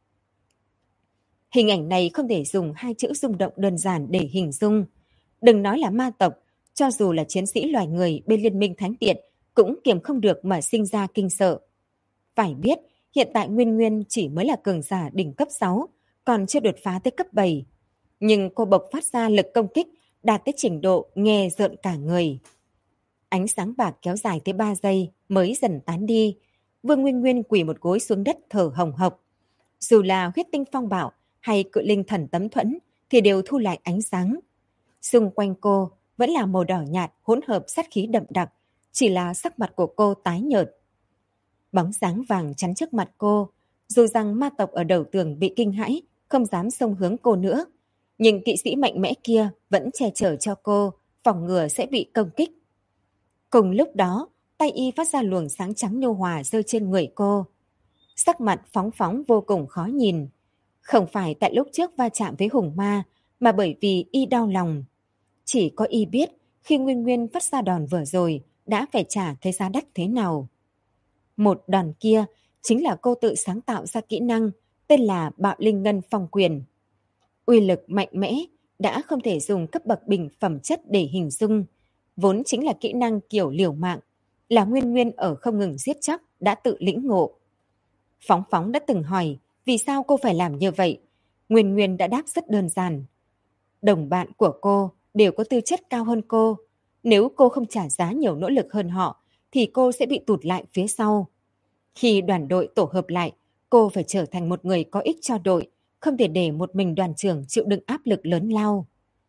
Hình ảnh này không thể dùng hai chữ rung động đơn giản để hình dung. Đừng nói là ma tộc, cho dù là chiến sĩ loài người bên Liên minh Thánh Điện cũng kiềm không được mà sinh ra kinh sợ. Phải biết, hiện tại Nguyên Nguyên chỉ mới là cường giả đỉnh cấp 6, còn chưa đột phá tới cấp 7. Nhưng cô bộc phát ra lực công kích đạt tới trình độ nghe rợn cả người. Ánh sáng bạc kéo dài tới 3 giây mới dần tán đi. Vương Nguyên Nguyên quỳ một gối xuống đất thở hồng hộc. Dù là huyết tinh phong bạo hay cự linh thần tấm thuẫn thì đều thu lại ánh sáng. Xung quanh cô vẫn là màu đỏ nhạt hỗn hợp sát khí đậm đặc, chỉ là sắc mặt của cô tái nhợt. Bóng dáng vàng chắn trước mặt cô, dù rằng ma tộc ở đầu tường bị kinh hãi, không dám xông hướng cô nữa. Nhưng kỵ sĩ mạnh mẽ kia vẫn che chở cho cô, phòng ngừa sẽ bị công kích. Cùng lúc đó, tay y phát ra luồng sáng trắng nhu hòa rơi trên người cô. Sắc mặt phóng phóng vô cùng khó nhìn. Không phải tại lúc trước va chạm với hùng ma, mà bởi vì y đau lòng. Chỉ có y biết khi Nguyên Nguyên phát ra đòn vừa rồi đã phải trả cái giá đắt thế nào. Một đòn kia chính là cô tự sáng tạo ra kỹ năng tên là Bạo Linh Ngân Phong Quyền. Uy lực mạnh mẽ đã không thể dùng cấp bậc bình phẩm chất để hình dung, vốn chính là kỹ năng kiểu liều mạng, là Nguyên Nguyên ở không ngừng giết chóc đã tự lĩnh ngộ. Phóng Phóng đã từng hỏi vì sao cô phải làm như vậy. Nguyên Nguyên đã đáp rất đơn giản. Đồng bạn của cô đều có tư chất cao hơn cô. Nếu cô không trả giá nhiều nỗ lực hơn họ, thì cô sẽ bị tụt lại phía sau. Khi đoàn đội tổ hợp lại, cô phải trở thành một người có ích cho đội, không thể để một mình đoàn trưởng chịu đựng áp lực lớn lao.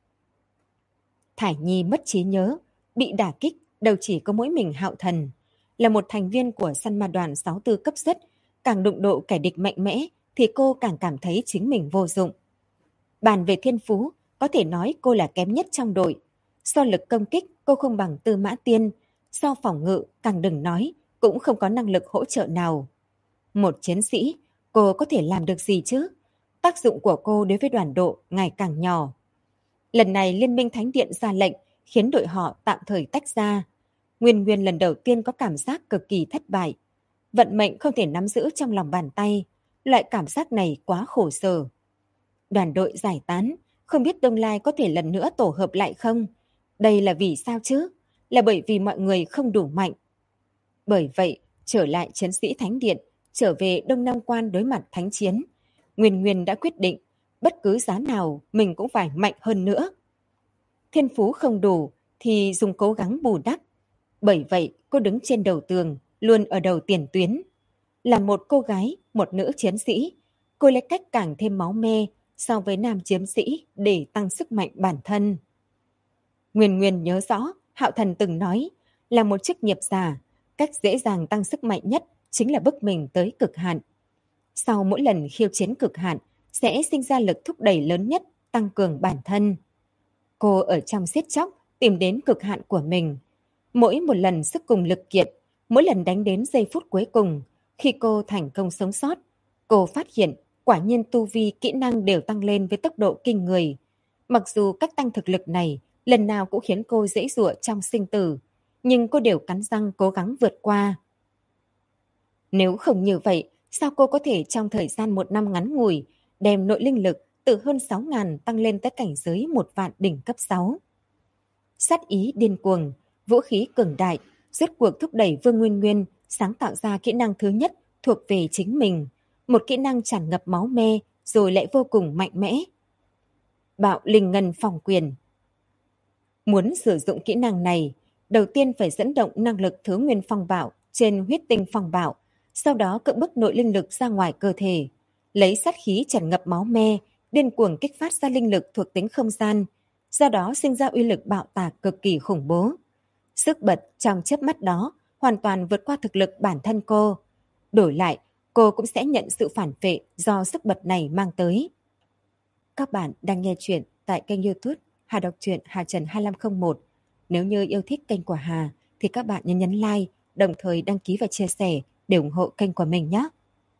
Thải Nhi mất trí nhớ, bị đả kích, đâu chỉ có mỗi mình Hạo Thần. Là một thành viên của săn ma đoàn 64 cấp xuất, càng đụng độ kẻ địch mạnh mẽ thì cô càng cảm thấy chính mình vô dụng. Bàn về thiên phú, có thể nói cô là kém nhất trong đội. So lực công kích, cô không bằng Tư Mã Tiên. So phòng ngự, càng đừng nói, cũng không có năng lực hỗ trợ nào. Một chiến sĩ, cô có thể làm được gì chứ? Tác dụng của cô đối với đoàn độ ngày càng nhỏ. Lần này Liên minh Thánh Điện ra lệnh, khiến đội họ tạm thời tách ra. Nguyên Nguyên lần đầu tiên có cảm giác cực kỳ thất bại. Vận mệnh không thể nắm giữ trong lòng bàn tay. Loại cảm giác này quá khổ sở. Đoàn đội giải tán, không biết tương lai có thể lần nữa tổ hợp lại không? Đây là vì sao chứ? Là bởi vì mọi người không đủ mạnh. Bởi vậy, trở lại chiến sĩ Thánh Điện, trở về Đông Nam Quan đối mặt thánh chiến. Nguyên Nguyên đã quyết định, bất cứ giá nào mình cũng phải mạnh hơn nữa. Thiên phú không đủ thì dùng cố gắng bù đắp. Bởi vậy, cô đứng trên đầu tường, luôn ở đầu tiền tuyến. Là một cô gái, một nữ chiến sĩ, cô lấy cách càng thêm máu me so với nam chiến sĩ để tăng sức mạnh bản thân. Nguyên Nguyên nhớ rõ, Hạo Thần từng nói, là một chức nghiệp giả, cách dễ dàng tăng sức mạnh nhất chính là bức mình tới cực hạn. Sau mỗi lần khiêu chiến cực hạn, sẽ sinh ra lực thúc đẩy lớn nhất, tăng cường bản thân. Cô ở trong siết chóc, tìm đến cực hạn của mình. Mỗi một lần sức cùng lực kiệt, mỗi lần đánh đến giây phút cuối cùng, khi cô thành công sống sót, cô phát hiện quả nhiên tu vi kỹ năng đều tăng lên với tốc độ kinh người. Mặc dù cách tăng thực lực này lần nào cũng khiến cô dễ dụa trong sinh tử, nhưng cô đều cắn răng cố gắng vượt qua. Nếu không như vậy, sao cô có thể trong thời gian 1 năm ngắn ngủi đem nội linh lực từ hơn 6.000 tăng lên tới cảnh giới 1 vạn đỉnh cấp 6? Sát ý điên cuồng, vũ khí cường đại, rốt cuộc thúc đẩy Vương Nguyên Nguyên sáng tạo ra kỹ năng thứ nhất thuộc về chính mình, một kỹ năng tràn ngập máu me rồi lại vô cùng mạnh mẽ. Bạo linh ngân phòng quyền. Muốn sử dụng kỹ năng này, đầu tiên phải dẫn động năng lực thứ nguyên phong bạo trên huyết tinh phong bạo, sau đó cưỡng bức nội linh lực ra ngoài cơ thể, lấy sát khí tràn ngập máu me, điên cuồng kích phát ra linh lực thuộc tính không gian, do đó sinh ra uy lực bạo tạc cực kỳ khủng bố. Sức bật trong chớp mắt đó hoàn toàn vượt qua thực lực bản thân cô. Đổi lại, cô cũng sẽ nhận sự phản vệ do sức bật này mang tới. Các bạn đang nghe chuyện tại kênh YouTube Hà Đọc truyện Hà Trần 2501. Nếu như yêu thích kênh của Hà thì các bạn nhấn like, đồng thời đăng ký và chia sẻ để ủng hộ kênh của mình nhé.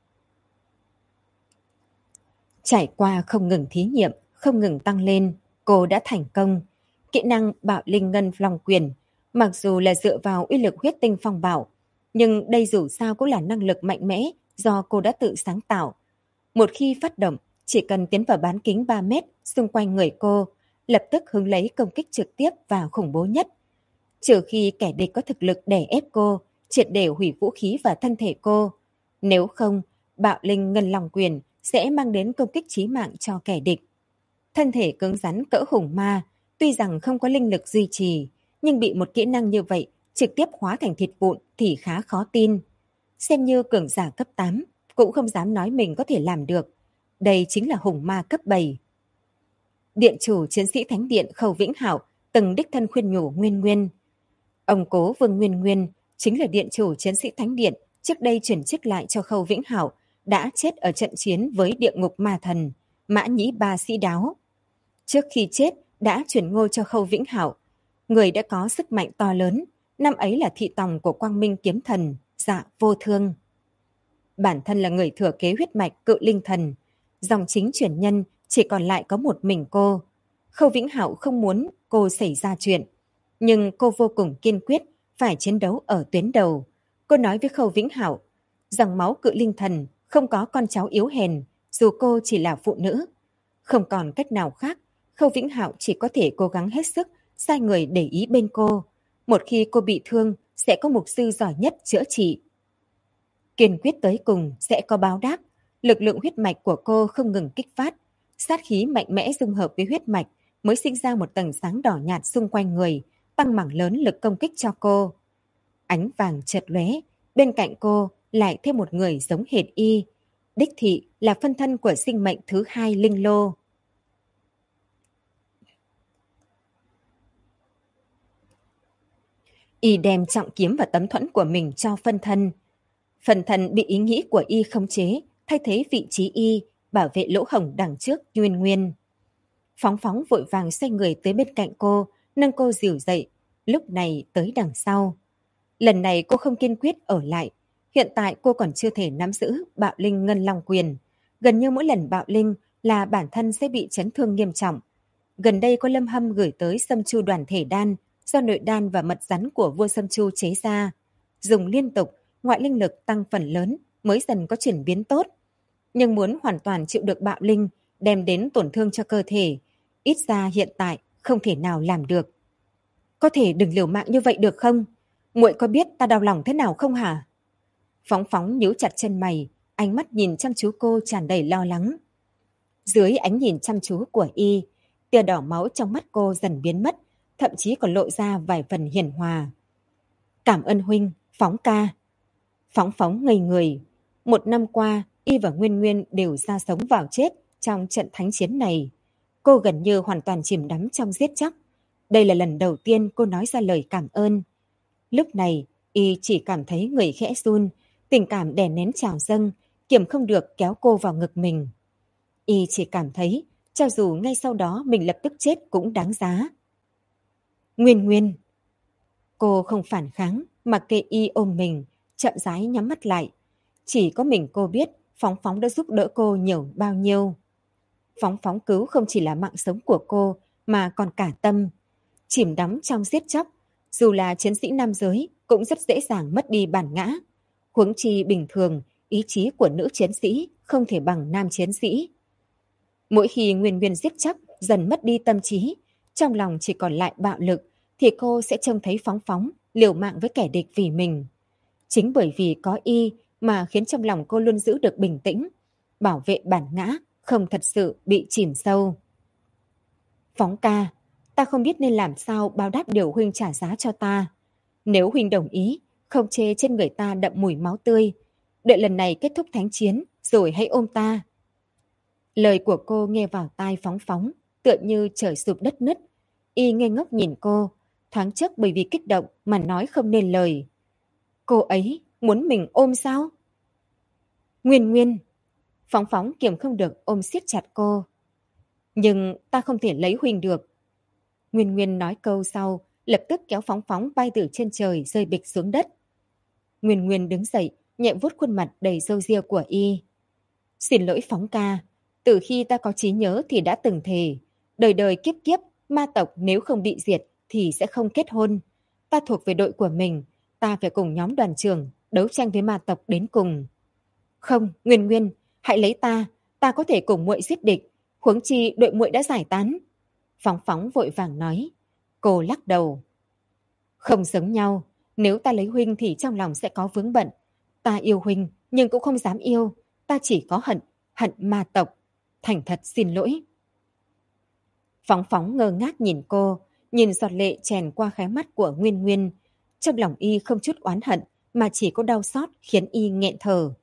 Trải qua không ngừng thí nghiệm, không ngừng tăng lên, cô đã thành công. Kỹ năng bạo linh ngân long quyền, mặc dù là dựa vào uy lực huyết tinh phong bạo, nhưng đây dù sao cũng là năng lực mạnh mẽ do cô đã tự sáng tạo. Một khi phát động, chỉ cần tiến vào bán kính 3 mét xung quanh người cô, lập tức hướng lấy công kích trực tiếp và khủng bố nhất. Trừ khi kẻ địch có thực lực đè ép cô, triệt để hủy vũ khí và thân thể cô. Nếu không, bạo linh ngân long quyền sẽ mang đến công kích chí mạng cho kẻ địch. Thân thể cứng rắn cỡ hùng ma, tuy rằng không có linh lực duy trì, nhưng bị một kỹ năng như vậy trực tiếp hóa thành thịt vụn thì khá khó tin. Xem như cường giả cấp 8, cũng không dám nói mình có thể làm được. Đây chính là hùng ma cấp 7. Điện chủ chiến sĩ Thánh Điện Khâu Vĩnh Hạo từng đích thân khuyên nhủ Nguyên Nguyên. Ông cố Vương Nguyên Nguyên chính là điện chủ chiến sĩ Thánh Điện trước đây chuyển chức lại cho Khâu Vĩnh Hạo, đã chết ở trận chiến với địa ngục ma thần, Mã Nhĩ Ba Sĩ Đáo. Trước khi chết đã chuyển ngôi cho Khâu Vĩnh Hạo, người đã có sức mạnh to lớn, năm ấy là thị tòng của Quang Minh kiếm thần, Dạ Vô Thương. Bản thân là người thừa kế huyết mạch Cự Linh thần, dòng chính truyền nhân chỉ còn lại có một mình cô. Khâu Vĩnh Hạo không muốn cô xảy ra chuyện, nhưng cô vô cùng kiên quyết phải chiến đấu ở tuyến đầu. Cô nói với Khâu Vĩnh Hạo, dòng máu Cự Linh thần không có con cháu yếu hèn, dù cô chỉ là phụ nữ. Không còn cách nào khác, Khâu Vĩnh Hạo chỉ có thể cố gắng hết sức sai người để ý bên cô. Một khi cô bị thương, sẽ có mục sư giỏi nhất chữa trị. Kiên quyết tới cùng sẽ có báo đáp. Lực lượng huyết mạch của cô không ngừng kích phát. Sát khí mạnh mẽ dung hợp với huyết mạch mới sinh ra một tầng sáng đỏ nhạt xung quanh người, tăng mảng lớn lực công kích cho cô. Ánh vàng chợt lóe, bên cạnh cô lại thêm một người giống hệt y, đích thị là phân thân của sinh mệnh thứ hai linh lô. Y đem trọng kiếm và tấm thuẫn của mình cho phân thân. Phân thân bị ý nghĩ của y khống chế, thay thế vị trí y, bảo vệ lỗ hổng đằng trước Nguyên Nguyên. Phóng Phóng vội vàng xoay người tới bên cạnh cô, nâng cô dìu dậy, lúc này tới đằng sau. Lần này cô không kiên quyết ở lại. Hiện tại cô còn chưa thể nắm giữ bạo linh ngân long quyền. Gần như mỗi lần bạo linh là bản thân sẽ bị chấn thương nghiêm trọng. Gần đây có Lâm Hâm gửi tới Sâm Chu đoàn thể đan do nội đan và mật rắn của vua Sâm Chu chế ra. Dùng liên tục, ngoại linh lực tăng phần lớn mới dần có chuyển biến tốt. Nhưng muốn hoàn toàn chịu được bạo linh đem đến tổn thương cho cơ thể, ít ra hiện tại không thể nào làm được. Có thể đừng liều mạng như vậy được không? Muội có biết ta đau lòng thế nào không hả? Phóng Phóng nhíu chặt chân mày, ánh mắt nhìn chăm chú cô tràn đầy lo lắng. Dưới ánh nhìn chăm chú của y, tia đỏ máu trong mắt cô dần biến mất, thậm chí còn lộ ra vài phần hiền hòa. Cảm ơn huynh, Phóng ca. Phóng Phóng ngây người. Một năm qua, y và Nguyên Nguyên đều ra sống vào chết trong trận thánh chiến này. Cô gần như hoàn toàn chìm đắm trong giết chóc. Đây là lần đầu tiên cô nói ra lời cảm ơn. Lúc này, y chỉ cảm thấy người khẽ run, tình cảm đè nén trào dâng, kiềm không được kéo cô vào ngực mình. Y chỉ cảm thấy, cho dù ngay sau đó mình lập tức chết cũng đáng giá. Nguyên Nguyên. Cô không phản kháng, mặc kệ y ôm mình, chậm rãi nhắm mắt lại. Chỉ có mình cô biết Phóng Phóng đã giúp đỡ cô nhiều bao nhiêu. Phóng Phóng cứu không chỉ là mạng sống của cô, mà còn cả tâm. Chìm đắm trong giết chóc, dù là chiến sĩ nam giới cũng rất dễ dàng mất đi bản ngã. Huống chi bình thường, ý chí của nữ chiến sĩ không thể bằng nam chiến sĩ. Mỗi khi Nguyên Nguyên giết chóc dần mất đi tâm trí, trong lòng chỉ còn lại bạo lực, thì cô sẽ trông thấy Phóng Phóng liều mạng với kẻ địch vì mình. Chính bởi vì có y mà khiến trong lòng cô luôn giữ được bình tĩnh, bảo vệ bản ngã, không thật sự bị chìm sâu. Phóng ca, ta không biết nên làm sao báo đáp điều huynh trả giá cho ta. Nếu huynh đồng ý, không chê trên người ta đậm mùi máu tươi, đợi lần này kết thúc thánh chiến rồi hãy ôm ta. Lời của cô nghe vào tai Phóng Phóng, tựa như trời sụp đất nứt. Y ngây ngốc nhìn cô, thoáng chốc bởi vì kích động mà nói không nên lời. Cô ấy muốn mình ôm sao? Nguyên Nguyên. Phóng Phóng kiềm không được ôm siết chặt cô. Nhưng ta không thể lấy huynh được. Nguyên Nguyên nói câu sau, lập tức kéo Phóng Phóng bay từ trên trời rơi bịch xuống đất. Nguyên Nguyên đứng dậy, nhẹ vuốt khuôn mặt đầy râu ria của y. Xin lỗi Phóng ca, từ khi ta có trí nhớ thì đã từng thề, đời đời kiếp kiếp, ma tộc nếu không bị diệt thì sẽ không kết hôn. Ta thuộc về đội của mình, ta phải cùng nhóm đoàn trưởng đấu tranh với ma tộc đến cùng. Không, Nguyên Nguyên, hãy lấy ta có thể cùng muội giết địch, huống chi đội muội đã giải tán. Phóng Phóng vội vàng nói. Cô lắc đầu. Không giống nhau, nếu ta lấy huynh thì trong lòng sẽ có vướng bận. Ta yêu huynh nhưng cũng không dám yêu, ta chỉ có hận ma tộc. Thành thật xin lỗi. Phóng Phóng ngơ ngác nhìn cô, nhìn giọt lệ chèn qua khóe mắt của Nguyên Nguyên. Trong lòng y không chút oán hận, mà chỉ có đau xót khiến y nghẹn thở.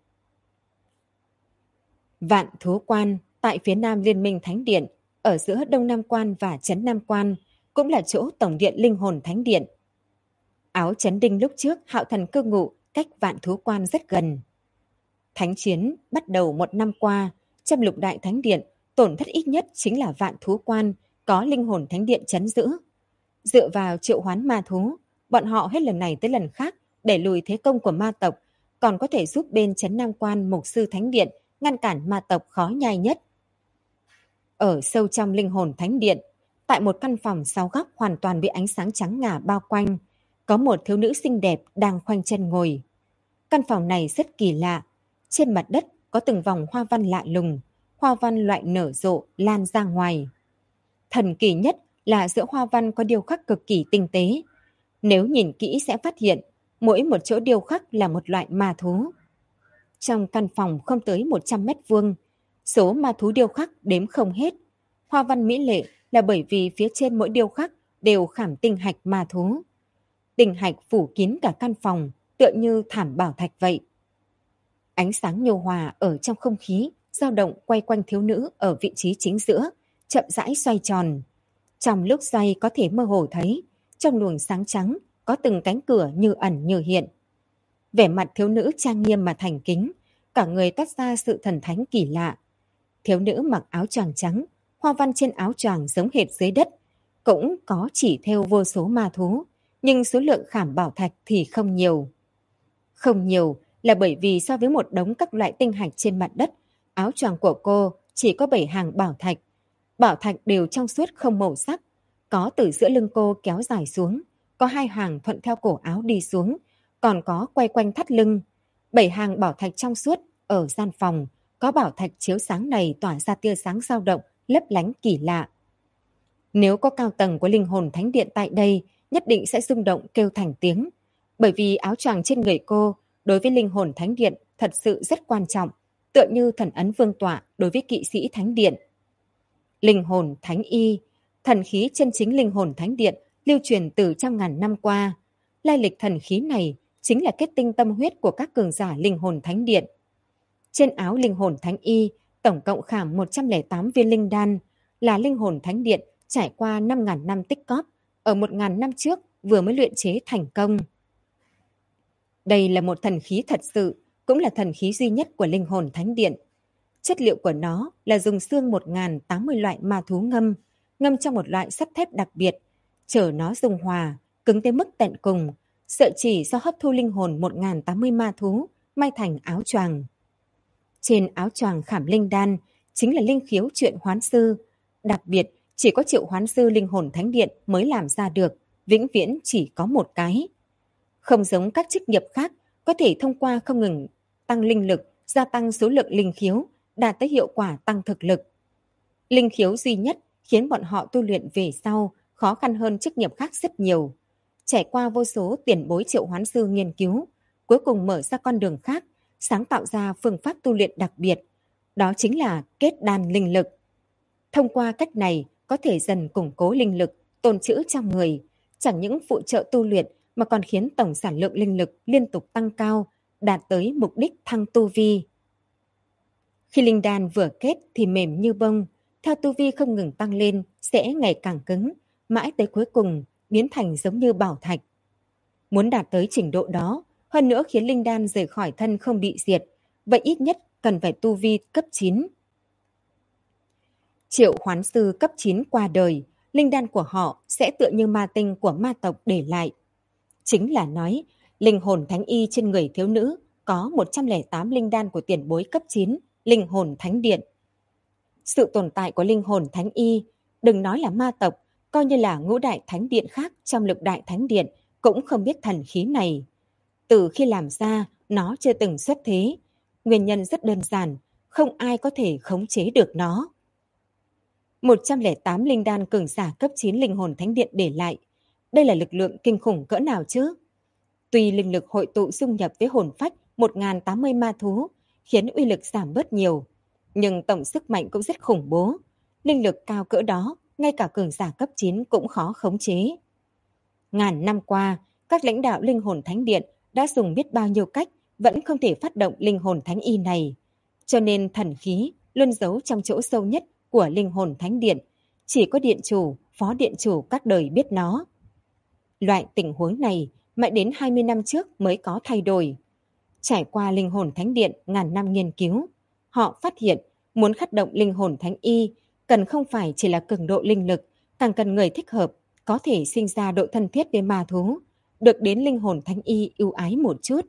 Vạn Thú Quan, tại phía nam Liên minh Thánh Điện, ở giữa Đông Nam Quan và Trấn Nam Quan, cũng là chỗ Tổng điện Linh hồn Thánh Điện. Áo Chấn Đinh lúc trước Hạo Thần cư ngụ cách Vạn Thú Quan rất gần. Thánh chiến bắt đầu một năm qua, trong Lục Đại Thánh Điện, tổn thất ít nhất chính là Vạn Thú Quan, có Linh hồn Thánh Điện trấn giữ. Dựa vào triệu hoán ma thú, bọn họ hết lần này tới lần khác đẩy lùi thế công của ma tộc, còn có thể giúp bên Trấn Nam Quan Mục Sư Thánh Điện ngăn cản ma tộc khó nhai nhất. Ở sâu trong Linh hồn Thánh Điện, tại một căn phòng 6 góc hoàn toàn bị ánh sáng trắng ngà bao quanh, có một thiếu nữ xinh đẹp đang khoanh chân ngồi. Căn phòng này rất kỳ lạ. Trên mặt đất có từng vòng hoa văn lạ lùng, hoa văn loại nở rộ lan ra ngoài. Thần kỳ nhất là giữa hoa văn có điêu khắc cực kỳ tinh tế. Nếu nhìn kỹ sẽ phát hiện, mỗi một chỗ điêu khắc là một loại ma thú. Trong căn phòng không tới 100 mét vuông, số ma thú điêu khắc đếm không hết. Hoa văn mỹ lệ là bởi vì phía trên mỗi điêu khắc đều khảm tinh hạch ma thú. Tinh hạch phủ kín cả căn phòng, tựa như thảm bảo thạch vậy. Ánh sáng nhu hòa ở trong không khí dao động quay quanh thiếu nữ ở vị trí chính giữa, chậm rãi xoay tròn. Trong lúc xoay có thể mơ hồ thấy, trong luồng sáng trắng có từng cánh cửa như ẩn như hiện. Vẻ mặt thiếu nữ trang nghiêm mà thành kính, cả người toát ra sự thần thánh kỳ lạ. Thiếu nữ mặc áo choàng trắng, hoa văn trên áo choàng giống hệt dưới đất, cũng có chỉ thêu vô số ma thú, nhưng số lượng khảm bảo thạch thì không nhiều. Không nhiều là bởi vì so với một đống các loại tinh hạch trên mặt đất, áo choàng của cô chỉ có 7 hàng bảo thạch. Bảo thạch đều trong suốt không màu sắc, có từ giữa lưng cô kéo dài xuống, có 2 hàng thuận theo cổ áo đi xuống, còn có quay quanh thắt lưng. 7 hàng bảo thạch trong suốt ở gian phòng, có bảo thạch chiếu sáng này tỏa ra tia sáng dao động, lấp lánh kỳ lạ. Nếu có cao tầng của linh hồn thánh điện tại đây, nhất định sẽ rung động kêu thành tiếng, bởi vì áo choàng trên người cô đối với linh hồn thánh điện thật sự rất quan trọng, tựa như thần ấn vương tọa đối với kỵ sĩ thánh điện. Linh hồn thánh y, thần khí chân chính linh hồn thánh điện lưu truyền từ trăm ngàn năm qua. Lai lịch thần khí này chính là kết tinh tâm huyết của các cường giả linh hồn thánh điện. Trên áo linh hồn thánh y tổng cộng khảm 108 viên linh đan, là linh hồn thánh điện trải qua 5.000 năm tích cóp, ở 1.000 năm trước vừa mới luyện chế thành công. Đây là một thần khí thật sự, cũng là thần khí duy nhất của linh hồn thánh điện. Chất liệu của nó là dùng xương 1080 loại ma thú ngâm trong một loại sắt thép đặc biệt, chở nó dung hòa, cứng tới mức tận cùng, sợi chỉ do hấp thu linh hồn 1080 ma thú, may thành áo choàng. Trên áo choàng khảm linh đan chính là linh khiếu triệu hoán sư, đặc biệt chỉ có triệu hoán sư linh hồn thánh điện mới làm ra được, vĩnh viễn chỉ có một cái. Không giống các chức nghiệp khác, có thể thông qua không ngừng tăng linh lực, gia tăng số lượng linh khiếu, đạt tới hiệu quả tăng thực lực. Linh khiếu duy nhất khiến bọn họ tu luyện về sau khó khăn hơn chức nghiệp khác rất nhiều. Trải qua vô số tiền bối triệu hoán sư nghiên cứu, cuối cùng mở ra con đường khác, sáng tạo ra phương pháp tu luyện đặc biệt. Đó chính là kết đan linh lực. Thông qua cách này có thể dần củng cố linh lực, tồn trữ trong người, chẳng những phụ trợ tu luyện mà còn khiến tổng sản lượng linh lực liên tục tăng cao, đạt tới mục đích thăng tu vi. Khi linh đan vừa kết thì mềm như bông, theo tu vi không ngừng tăng lên sẽ ngày càng cứng, mãi tới cuối cùng biến thành giống như bảo thạch. Muốn đạt tới trình độ đó, hơn nữa khiến linh đan rời khỏi thân không bị diệt, vậy ít nhất cần phải tu vi cấp 9. Triệu hoán sư cấp 9 qua đời, linh đan của họ sẽ tựa như ma tinh của ma tộc để lại. Chính là nói, linh hồn thánh y trên người thiếu nữ có 108 linh đan của tiền bối cấp 9, linh hồn thánh điện. Sự tồn tại của linh hồn thánh y, đừng nói là ma tộc, coi như là ngũ đại thánh điện khác trong Lục đại thánh điện cũng không biết thần khí này. Từ khi làm ra, nó chưa từng xuất thế. Nguyên nhân rất đơn giản, không ai có thể khống chế được nó. 108 linh đan cường giả cấp 9 linh hồn thánh điện để lại. Đây là lực lượng kinh khủng cỡ nào chứ? Tuy linh lực hội tụ dung nhập với hồn phách 1080 ma thú, khiến uy lực giảm bớt nhiều, nhưng tổng sức mạnh cũng rất khủng bố. Linh lực cao cỡ đó, ngay cả cường giả cấp 9 cũng khó khống chế. Ngàn năm qua, các lãnh đạo linh hồn thánh điện đã dùng biết bao nhiêu cách, vẫn không thể phát động linh hồn thánh y này. Cho nên thần khí luôn giấu trong chỗ sâu nhất của linh hồn thánh điện, chỉ có điện chủ, phó điện chủ các đời biết nó. Loại tình huống này mãi đến 20 năm trước mới có thay đổi. Trải qua linh hồn thánh điện ngàn năm nghiên cứu, họ phát hiện muốn khắc động linh hồn thánh y cần không phải chỉ là cường độ linh lực, càng cần người thích hợp, có thể sinh ra độ thân thiết với ma thú, được đến linh hồn thánh y ưu ái một chút.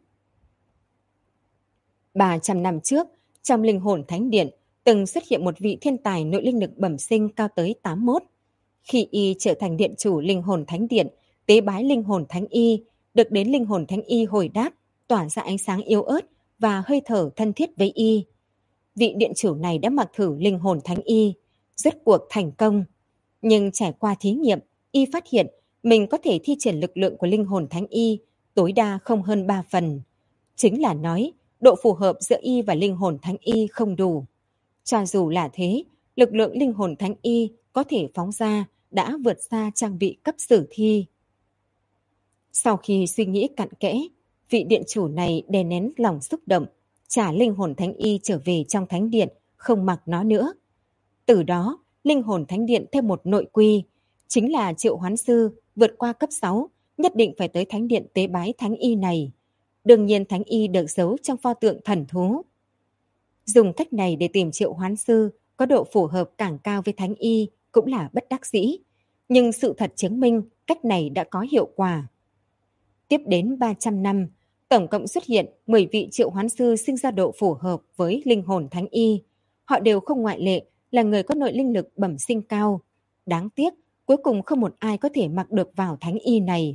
300 năm trước, trong linh hồn thánh điện từng xuất hiện một vị thiên tài nội linh lực bẩm sinh cao tới 81. Khi y trở thành điện chủ linh hồn thánh điện, tế bái linh hồn thánh y, được đến linh hồn thánh y hồi đáp, tỏa ra ánh sáng yếu ớt và hơi thở thân thiết với y. Vị điện chủ này đã mặc thử linh hồn thánh y, rốt cuộc thành công. Nhưng trải qua thí nghiệm, y phát hiện mình có thể thi triển lực lượng của linh hồn thánh y tối đa không hơn 3 phần. Chính là nói, độ phù hợp giữa y và linh hồn thánh y không đủ. Cho dù là thế, lực lượng linh hồn thánh y có thể phóng ra đã vượt xa trang bị cấp sử thi. Sau khi suy nghĩ cặn kẽ, vị điện chủ này đè nén lòng xúc động, trả linh hồn thánh y trở về trong thánh điện, không mặc nó nữa. Từ đó, linh hồn thánh điện thêm một nội quy, chính là triệu hoán sư vượt qua cấp 6, nhất định phải tới thánh điện tế bái thánh y này. Đương nhiên thánh y được giấu trong pho tượng thần thú. Dùng cách này để tìm triệu hoán sư có độ phù hợp càng cao với thánh y cũng là bất đắc dĩ. Nhưng sự thật chứng minh cách này đã có hiệu quả. Tiếp đến 300 năm, tổng cộng xuất hiện 10 vị triệu hoán sư sinh ra độ phù hợp với linh hồn thánh y. Họ đều không ngoại lệ là người có nội linh lực bẩm sinh cao. Đáng tiếc, cuối cùng không một ai có thể mặc được vào thánh y này.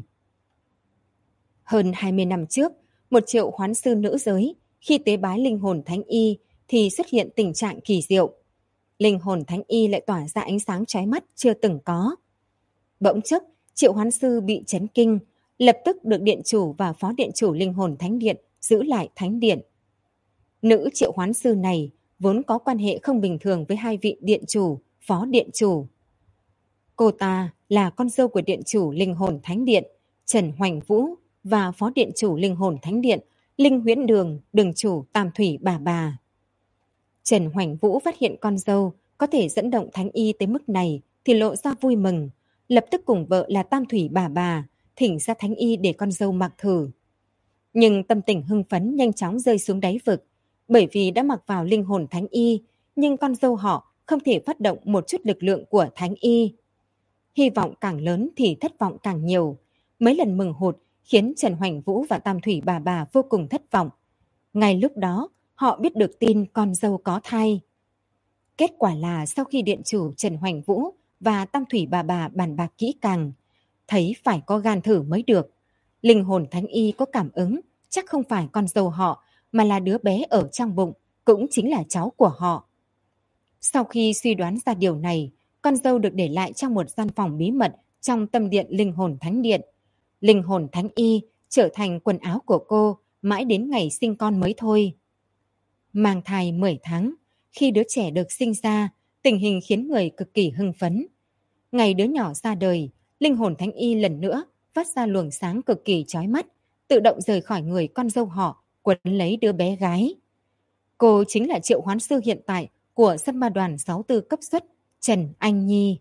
Hơn 20 năm trước, một triệu hoán sư nữ giới khi tế bái linh hồn thánh y thì xuất hiện tình trạng kỳ diệu. Linh hồn thánh y lại tỏa ra ánh sáng chói mắt chưa từng có. Bỗng chốc, triệu hoán sư bị chấn kinh, lập tức được điện chủ và phó điện chủ linh hồn thánh điện giữ lại thánh điện. Nữ triệu hoán sư này vốn có quan hệ không bình thường với hai vị điện chủ, phó điện chủ. Cô ta là con dâu của điện chủ linh hồn thánh điện, Trần Hoành Vũ, và phó điện chủ linh hồn thánh điện, Linh Huyễn Đường, đường chủ Tam Thủy bà. Trần Hoành Vũ phát hiện con dâu có thể dẫn động thánh y tới mức này thì lộ ra vui mừng, lập tức cùng vợ là Tam Thủy bà thỉnh ra thánh y để con dâu mặc thử. Nhưng tâm tình hưng phấn nhanh chóng rơi xuống đáy vực, bởi vì đã mặc vào linh hồn thánh y, nhưng con dâu họ không thể phát động một chút lực lượng của thánh y. Hy vọng càng lớn thì thất vọng càng nhiều. Mấy lần mừng hụt khiến Trần Hoành Vũ và Tam Thủy bà vô cùng thất vọng. Ngay lúc đó, họ biết được tin con dâu có thai. Kết quả là sau khi điện chủ Trần Hoành Vũ và Tam Thủy bà bàn bạc kỹ càng, thấy phải có gan thử mới được. Linh hồn thánh y có cảm ứng, chắc không phải con dâu họ, mà là đứa bé ở trong bụng, cũng chính là cháu của họ. Sau khi suy đoán ra điều này, con dâu được để lại trong một gian phòng bí mật trong tâm điện linh hồn thánh điện. Linh hồn thánh y trở thành quần áo của cô mãi đến ngày sinh con mới thôi. Mang thai 10 tháng, khi đứa trẻ được sinh ra, tình hình khiến người cực kỳ hưng phấn. Ngày đứa nhỏ ra đời, linh hồn thánh y lần nữa phát ra luồng sáng cực kỳ chói mắt, tự động rời khỏi người con dâu họ, quấn lấy đứa bé gái. Cô chính là triệu hoán sư hiện tại của Săn Ma đoàn 64 cấp xuất, Trần Anh Nhi.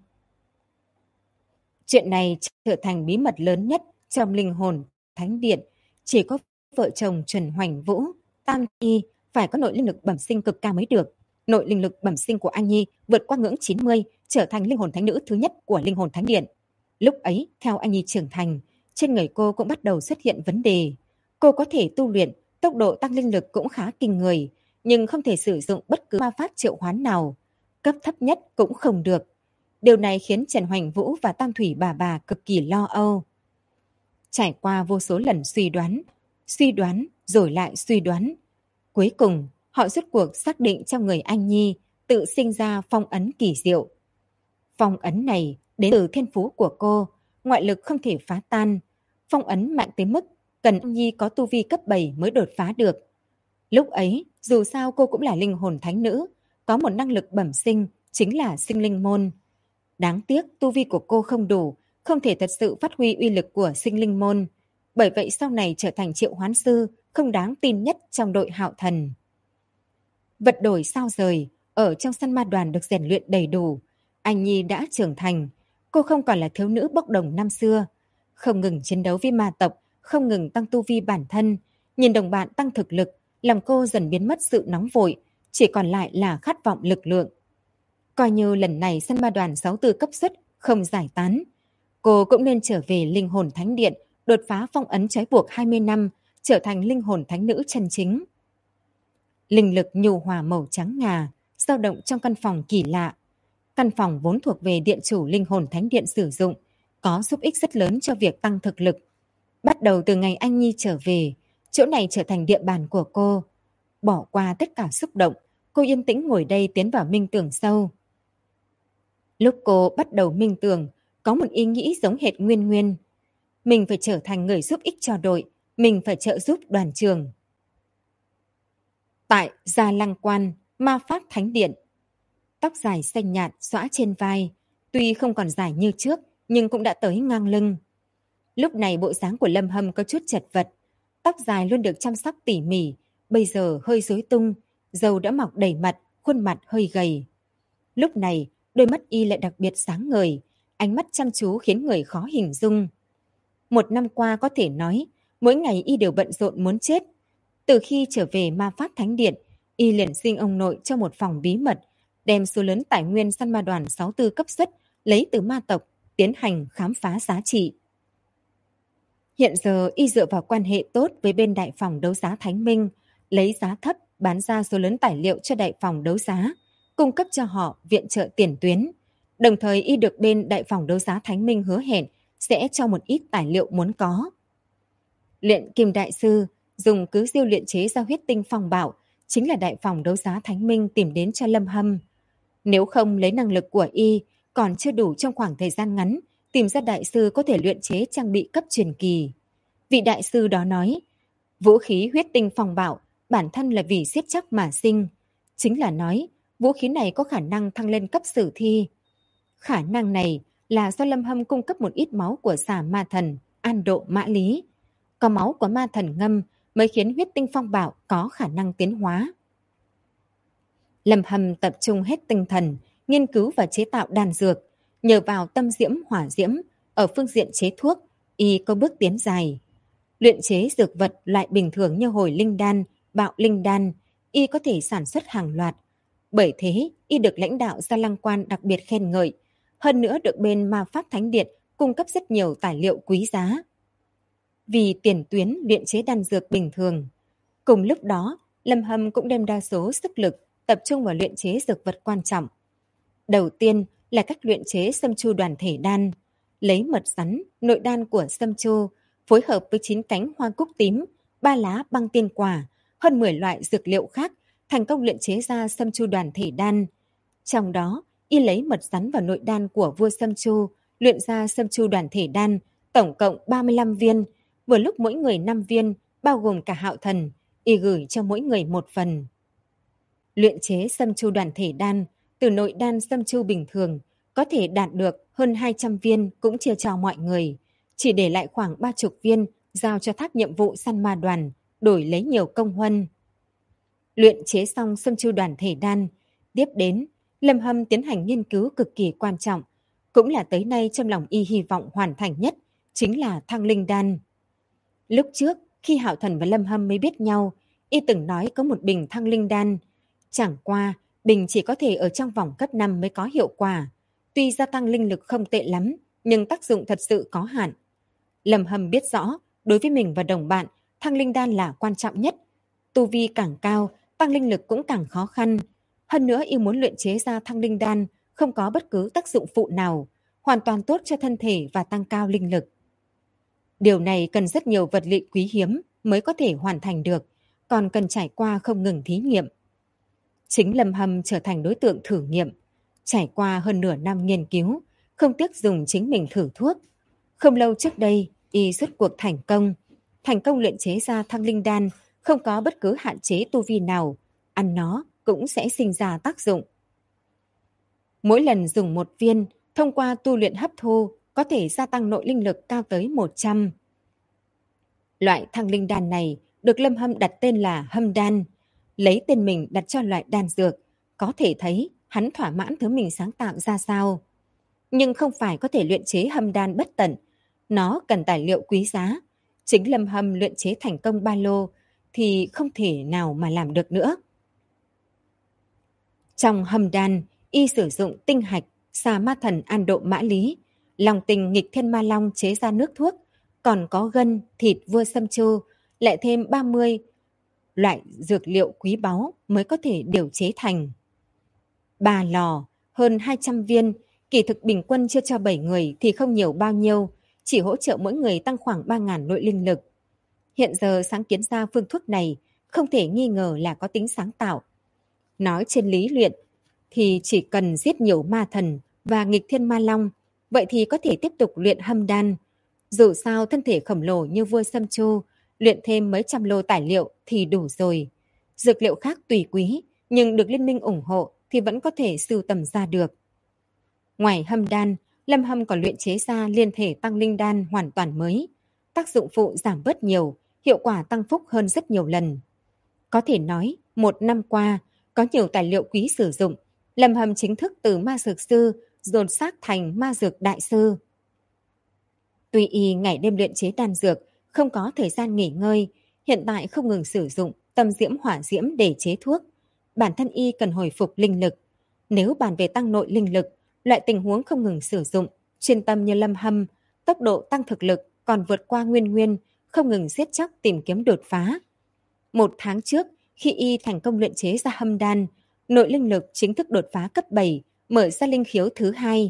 Chuyện này trở thành bí mật lớn nhất trong linh hồn thánh điện. Chỉ có vợ chồng Trần Hoành Vũ, Tam Nhi phải có nội linh lực bẩm sinh cực cao mới được. Nội linh lực bẩm sinh của Anh Nhi vượt qua ngưỡng 90, trở thành linh hồn thánh nữ thứ nhất của linh hồn thánh điện. Lúc ấy, theo Anh Nhi trưởng thành, trên người cô cũng bắt đầu xuất hiện vấn đề. Cô có thể tu luyện, tốc độ tăng linh lực cũng khá kinh người, nhưng không thể sử dụng bất cứ ma pháp triệu hoán nào. Cấp thấp nhất cũng không được. Điều này khiến Trần Hoành Vũ và Tam Thủy bà cực kỳ lo âu. Trải qua vô số lần suy đoán rồi lại suy đoán. Cuối cùng, họ rốt cuộc xác định trong người Anh Nhi tự sinh ra phong ấn kỳ diệu. Phong ấn này đến từ thiên phú của cô, ngoại lực không thể phá tan. Phong ấn mạnh tới mức cần Anh Nhi có tu vi cấp 7 mới đột phá được. Lúc ấy, dù sao cô cũng là linh hồn thánh nữ, có một năng lực bẩm sinh, chính là sinh linh môn. Đáng tiếc tu vi của cô không đủ, không thể thật sự phát huy uy lực của sinh linh môn. Bởi vậy sau này trở thành triệu hoán sư không đáng tin nhất trong đội Hạo Thần. Vật đổi sao rời, ở trong săn ma đoàn được rèn luyện đầy đủ. Anh Nhi đã trưởng thành, cô không còn là thiếu nữ bốc đồng năm xưa. Không ngừng chiến đấu với ma tộc, không ngừng tăng tu vi bản thân. Nhìn đồng bạn tăng thực lực, làm cô dần biến mất sự nóng vội, chỉ còn lại là khát vọng lực lượng. Coi như lần này săn ma đoàn 64 cấp xuất không giải tán, cô cũng nên trở về linh hồn thánh điện, đột phá phong ấn trói buộc 20 năm, trở thành linh hồn thánh nữ chân chính. Linh lực nhu hòa màu trắng ngà, dao động trong căn phòng kỳ lạ. Căn phòng vốn thuộc về điện chủ linh hồn thánh điện sử dụng, có giúp ích rất lớn cho việc tăng thực lực. Bắt đầu từ ngày Anh Nhi trở về, chỗ này trở thành địa bàn của cô. Bỏ qua tất cả xúc động, cô yên tĩnh ngồi đây tiến vào minh tưởng sâu. Lúc cô bắt đầu minh tưởng, có một ý nghĩ giống hệt Nguyên. Mình phải trở thành người giúp ích cho đội, mình phải trợ giúp đoàn trường. Tại Gia Lăng Quan, Ma Pháp Thánh Điện. Tóc dài xanh nhạt xõa trên vai, tuy không còn dài như trước, nhưng cũng đã tới ngang lưng. Lúc này bộ dáng của Lâm Hâm có chút chật vật, tóc dài luôn được chăm sóc tỉ mỉ, bây giờ hơi rối tung, râu đã mọc đầy mặt, khuôn mặt hơi gầy. Lúc này, đôi mắt y lại đặc biệt sáng ngời, ánh mắt chăm chú khiến người khó hình dung. Một năm qua có thể nói, mỗi ngày y đều bận rộn muốn chết. Từ khi trở về Ma Pháp Thánh Điện, y liền xin ông nội cho một phòng bí mật, đem số lớn tài nguyên săn ma đoàn 64 cấp xuất lấy từ ma tộc, tiến hành khám phá giá trị. Hiện giờ y dựa vào quan hệ tốt với bên đại phòng đấu giá Thánh Minh, lấy giá thấp bán ra số lớn tài liệu cho đại phòng đấu giá, cung cấp cho họ viện trợ tiền tuyến. Đồng thời y được bên đại phòng đấu giá Thánh Minh hứa hẹn sẽ cho một ít tài liệu muốn có. Luyện Kim Đại Sư dùng cứ diêu luyện chế ra huyết tinh phong bạo chính là đại phòng đấu giá Thánh Minh tìm đến cho Lâm Hâm. Nếu không lấy năng lực của y còn chưa đủ trong khoảng thời gian ngắn tìm ra đại sư có thể luyện chế trang bị cấp truyền kỳ. Vị đại sư đó nói, vũ khí huyết tinh phong bạo bản thân là vì siết chắc mà sinh. Chính là nói, vũ khí này có khả năng thăng lên cấp sử thi. Khả năng này là do Lâm Hâm cung cấp một ít máu của xà ma thần, An Độ Mã Lý. Có máu của ma thần ngâm mới khiến huyết tinh phong bạo có khả năng tiến hóa. Lâm Hâm tập trung hết tinh thần, nghiên cứu và chế tạo đan dược. Nhờ vào tâm diễm hỏa diễm, ở phương diện chế thuốc, y có bước tiến dài. Luyện chế dược vật loại bình thường như hồi linh đan, bạo linh đan, y có thể sản xuất hàng loạt. Bởi thế, y được lãnh đạo Gia Lăng Quan đặc biệt khen ngợi. Hơn nữa được bên Ma Pháp Thánh Điện cung cấp rất nhiều tài liệu quý giá. Vì tiền tuyến luyện chế đan dược bình thường. Cùng lúc đó, Lâm Hâm cũng đem đa số sức lực tập trung vào luyện chế dược vật quan trọng. Đầu tiên là cách luyện chế sâm chu đoàn thể đan. Lấy mật rắn, nội đan của sâm chu, phối hợp với 9 cánh hoa cúc tím, 3 lá băng tiên quả, hơn 10 loại dược liệu khác, thành công luyện chế ra sâm chu đoàn thể đan. Trong đó, y lấy mật rắn và nội đan của vua sâm chu, luyện ra sâm chu đoàn thể đan, tổng cộng 35 viên, vừa lúc mỗi người 5 viên, bao gồm cả Hạo Thần, y gửi cho mỗi người một phần. Luyện chế sâm chu đoàn thể đan, từ nội đan sâm chu bình thường, có thể đạt được hơn 200 viên cũng chia cho mọi người, chỉ để lại khoảng 30 viên giao cho tháp nhiệm vụ săn ma đoàn, đổi lấy nhiều công huân. Luyện chế xong sâm chu đoàn thể đan, tiếp đến, Lâm Hâm tiến hành nghiên cứu cực kỳ quan trọng, cũng là tới nay trong lòng y hy vọng hoàn thành nhất, chính là thăng linh đan. Lúc trước, khi Hạo Thần và Lâm Hâm mới biết nhau, y từng nói có một bình thăng linh đan. Chẳng qua, bình chỉ có thể ở trong vòng cấp 5 mới có hiệu quả. Tuy gia tăng linh lực không tệ lắm, nhưng tác dụng thật sự có hạn. Lâm Hâm biết rõ, đối với mình và đồng bạn, thăng linh đan là quan trọng nhất. Tu vi càng cao, tăng linh lực cũng càng khó khăn. Hơn nữa y muốn luyện chế ra thăng linh đan không có bất cứ tác dụng phụ nào, hoàn toàn tốt cho thân thể và tăng cao linh lực. Điều này cần rất nhiều vật liệu quý hiếm mới có thể hoàn thành được, còn cần trải qua không ngừng thí nghiệm. Chính Lâm Hâm trở thành đối tượng thử nghiệm, trải qua hơn nửa năm nghiên cứu, không tiếc dùng chính mình thử thuốc. Không lâu trước đây, y rốt cuộc thành công luyện chế ra thăng linh đan, không có bất cứ hạn chế tu vi nào, ăn nó cũng sẽ sinh ra tác dụng. Mỗi lần dùng một viên, thông qua tu luyện hấp thu, có thể gia tăng nội linh lực cao tới 100. Loại thăng linh đan này được Lâm Hâm đặt tên là Hâm đan, lấy tên mình đặt cho loại đan dược, có thể thấy hắn thỏa mãn thứ mình sáng tạo ra sao. Nhưng không phải có thể luyện chế hâm đan bất tận, nó cần tài liệu quý giá. Chính Lâm Hâm luyện chế thành công ba lô thì không thể nào mà làm được nữa. Trong hâm đan, y sử dụng tinh hạch, xà ma thần An Độ Mã Lý, lòng tình nghịch thiên ma long chế ra nước thuốc, còn có gân, thịt vua sâm chu, lại thêm 30 loại dược liệu quý báu mới có thể điều chế thành. 3 lò, hơn 200 viên, kỳ thực bình quân chia cho 7 người thì không nhiều bao nhiêu, chỉ hỗ trợ mỗi người tăng khoảng 3.000 nội linh lực. Hiện giờ sáng kiến ra phương thuốc này không thể nghi ngờ là có tính sáng tạo. Nói trên lý luyện thì chỉ cần giết nhiều ma thần và nghịch thiên ma long, vậy thì có thể tiếp tục luyện hâm đan. Dù sao thân thể khổng lồ như vua sâm chu, luyện thêm mấy trăm lô tài liệu thì đủ rồi. Dược liệu khác tùy quý, nhưng được liên minh ủng hộ thì vẫn có thể sưu tầm ra được. Ngoài hâm đan, Lâm Hâm còn luyện chế ra liên thể tăng linh đan hoàn toàn mới. Tác dụng phụ giảm bớt nhiều, hiệu quả tăng phúc hơn rất nhiều lần. Có thể nói, 1 năm qua, có nhiều tài liệu quý sử dụng, Lâm Hâm chính thức từ ma dược sư dồn xác thành ma dược đại sư. Tuy y ngày đêm luyện chế đan dược, không có thời gian nghỉ ngơi, hiện tại không ngừng sử dụng tâm diễm hỏa diễm để chế thuốc. Bản thân y cần hồi phục linh lực. Nếu bàn về tăng nội linh lực, loại tình huống không ngừng sử dụng, chuyên tâm như Lâm Hâm, tốc độ tăng thực lực còn vượt qua Nguyên Nguyên, không ngừng giết chóc tìm kiếm đột phá. 1 tháng trước, khi y thành công luyện chế ra hâm đan, nội linh lực chính thức đột phá cấp 7, mở ra linh khiếu thứ 2.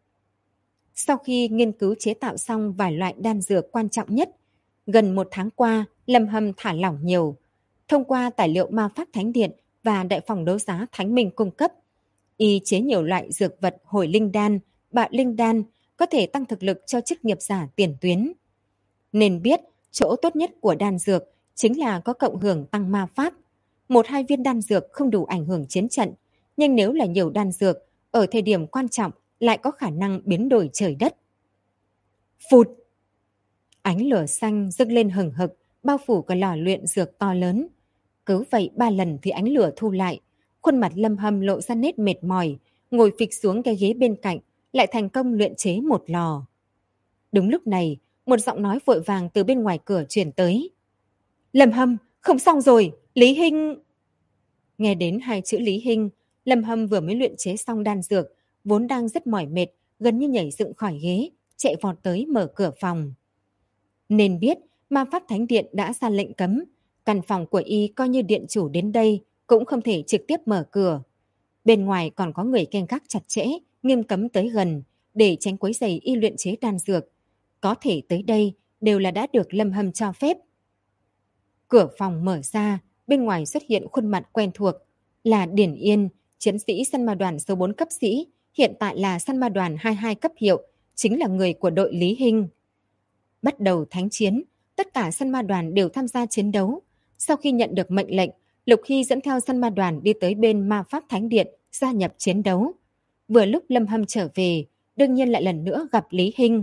Sau khi nghiên cứu chế tạo xong vài loại đan dược quan trọng nhất, gần 1 tháng qua, Lâm Hâm thả lỏng nhiều. Thông qua tài liệu ma pháp thánh điện và đại phòng đấu giá Thánh Minh cung cấp, y chế nhiều loại dược vật hồi linh đan, bạo linh đan có thể tăng thực lực cho chức nghiệp giả tiền tuyến. Nên biết, chỗ tốt nhất của đan dược chính là có cộng hưởng tăng ma pháp. 1-2 viên đan dược không đủ ảnh hưởng chiến trận, nhưng nếu là nhiều đan dược, ở thời điểm quan trọng lại có khả năng biến đổi trời đất. Phụt! Ánh lửa xanh dâng lên hừng hực, bao phủ cả lò luyện dược to lớn. Cứ vậy 3 lần thì ánh lửa thu lại, khuôn mặt Lâm Hâm lộ ra nét mệt mỏi, ngồi phịch xuống cái ghế bên cạnh, lại thành công luyện chế một lò. Đúng lúc này, một giọng nói vội vàng từ bên ngoài cửa truyền tới. Lâm Hâm, không xong rồi, Lý Hinh... Nghe đến 2 chữ Lý Hinh, Lâm Hâm vừa mới luyện chế xong đan dược, vốn đang rất mỏi mệt, gần như nhảy dựng khỏi ghế, chạy vọt tới mở cửa phòng. Nên biết, ma pháp thánh điện đã ra lệnh cấm, căn phòng của y coi như điện chủ đến đây cũng không thể trực tiếp mở cửa. Bên ngoài còn có người canh gác chặt chẽ, nghiêm cấm tới gần, để tránh quấy rầy y luyện chế đan dược. Có thể tới đây đều là đã được Lâm Hâm cho phép. Cửa phòng mở ra, bên ngoài xuất hiện khuôn mặt quen thuộc, là Điển Yên, chiến sĩ săn ma đoàn số 4 cấp sĩ, hiện tại là săn ma đoàn 22 cấp hiệu, chính là người của đội Lý Hinh. Bắt đầu thánh chiến, tất cả săn ma đoàn đều tham gia chiến đấu. Sau khi nhận được mệnh lệnh, Lục Hy dẫn theo săn ma đoàn đi tới bên ma pháp thánh điện, gia nhập chiến đấu. Vừa lúc Lâm Hâm trở về, đương nhiên lại lần nữa gặp Lý Hinh.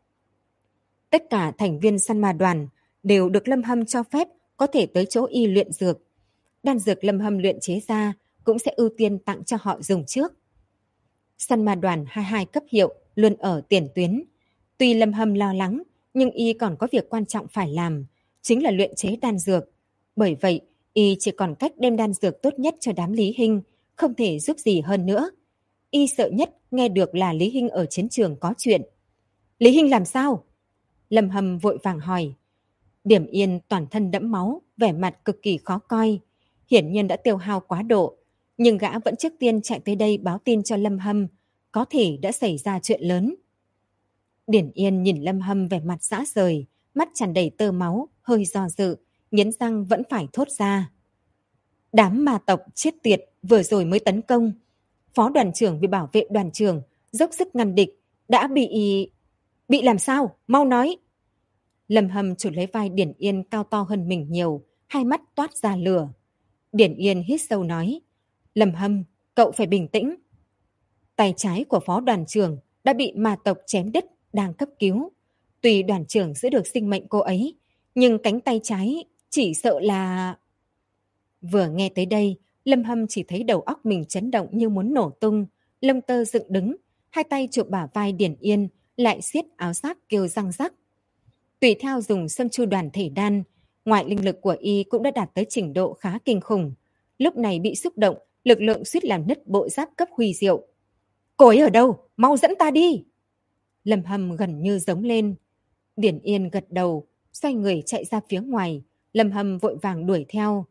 Tất cả thành viên săn ma đoàn đều được Lâm Hâm cho phép có thể tới chỗ y luyện dược. Đan dược Lâm Hâm luyện chế ra cũng sẽ ưu tiên tặng cho họ dùng trước. Săn ma đoàn 22 cấp hiệu luôn ở tiền tuyến. Tuy Lâm Hâm lo lắng, nhưng y còn có việc quan trọng phải làm, chính là luyện chế đan dược. Bởi vậy, y chỉ còn cách đem đan dược tốt nhất cho đám Lý Hinh, không thể giúp gì hơn nữa. Y sợ nhất nghe được là Lý Hinh ở chiến trường có chuyện. Lý Hinh làm sao? Lâm Hâm vội vàng hỏi. Điểm Yên toàn thân đẫm máu, vẻ mặt cực kỳ khó coi. Hiển nhiên đã tiêu hao quá độ, nhưng gã vẫn trước tiên chạy tới đây báo tin cho Lâm Hâm, có thể đã xảy ra chuyện lớn. Điển Yên nhìn Lâm Hâm vẻ mặt rã rời, mắt tràn đầy tơ máu, hơi do dự, nghiến răng vẫn phải thốt ra. Đám ma tộc chết tiệt vừa rồi mới tấn công. Phó đoàn trưởng vì bảo vệ đoàn trưởng, dốc sức ngăn địch, đã bị... Bị làm sao? Mau nói! Lâm Hâm chụp lấy vai Điển Yên cao to hơn mình nhiều, hai mắt toát ra lửa. Điển Yên hít sâu nói. Lâm Hâm, cậu phải bình tĩnh. Tay trái của phó đoàn trưởng đã bị ma tộc chém đứt, đang cấp cứu. Tuy đoàn trưởng giữ được sinh mệnh cô ấy, nhưng cánh tay trái chỉ sợ là... Vừa nghe tới đây, Lâm Hâm chỉ thấy đầu óc mình chấn động như muốn nổ tung, lông tơ dựng đứng, hai tay chụp bả vai Điển Yên, lại siết áo giáp kêu răng rắc. Tùy theo dùng Sâm Chu đoàn thể đan, ngoại linh lực của y cũng đã đạt tới trình độ khá kinh khủng. Lúc này bị xúc động, lực lượng suýt làm nứt bộ giáp cấp huy diệu. Cô ấy ở đâu? Mau dẫn ta đi! Lâm Hâm gần như giống lên. Điển Yên gật đầu, xoay người chạy ra phía ngoài. Lâm Hâm vội vàng đuổi theo.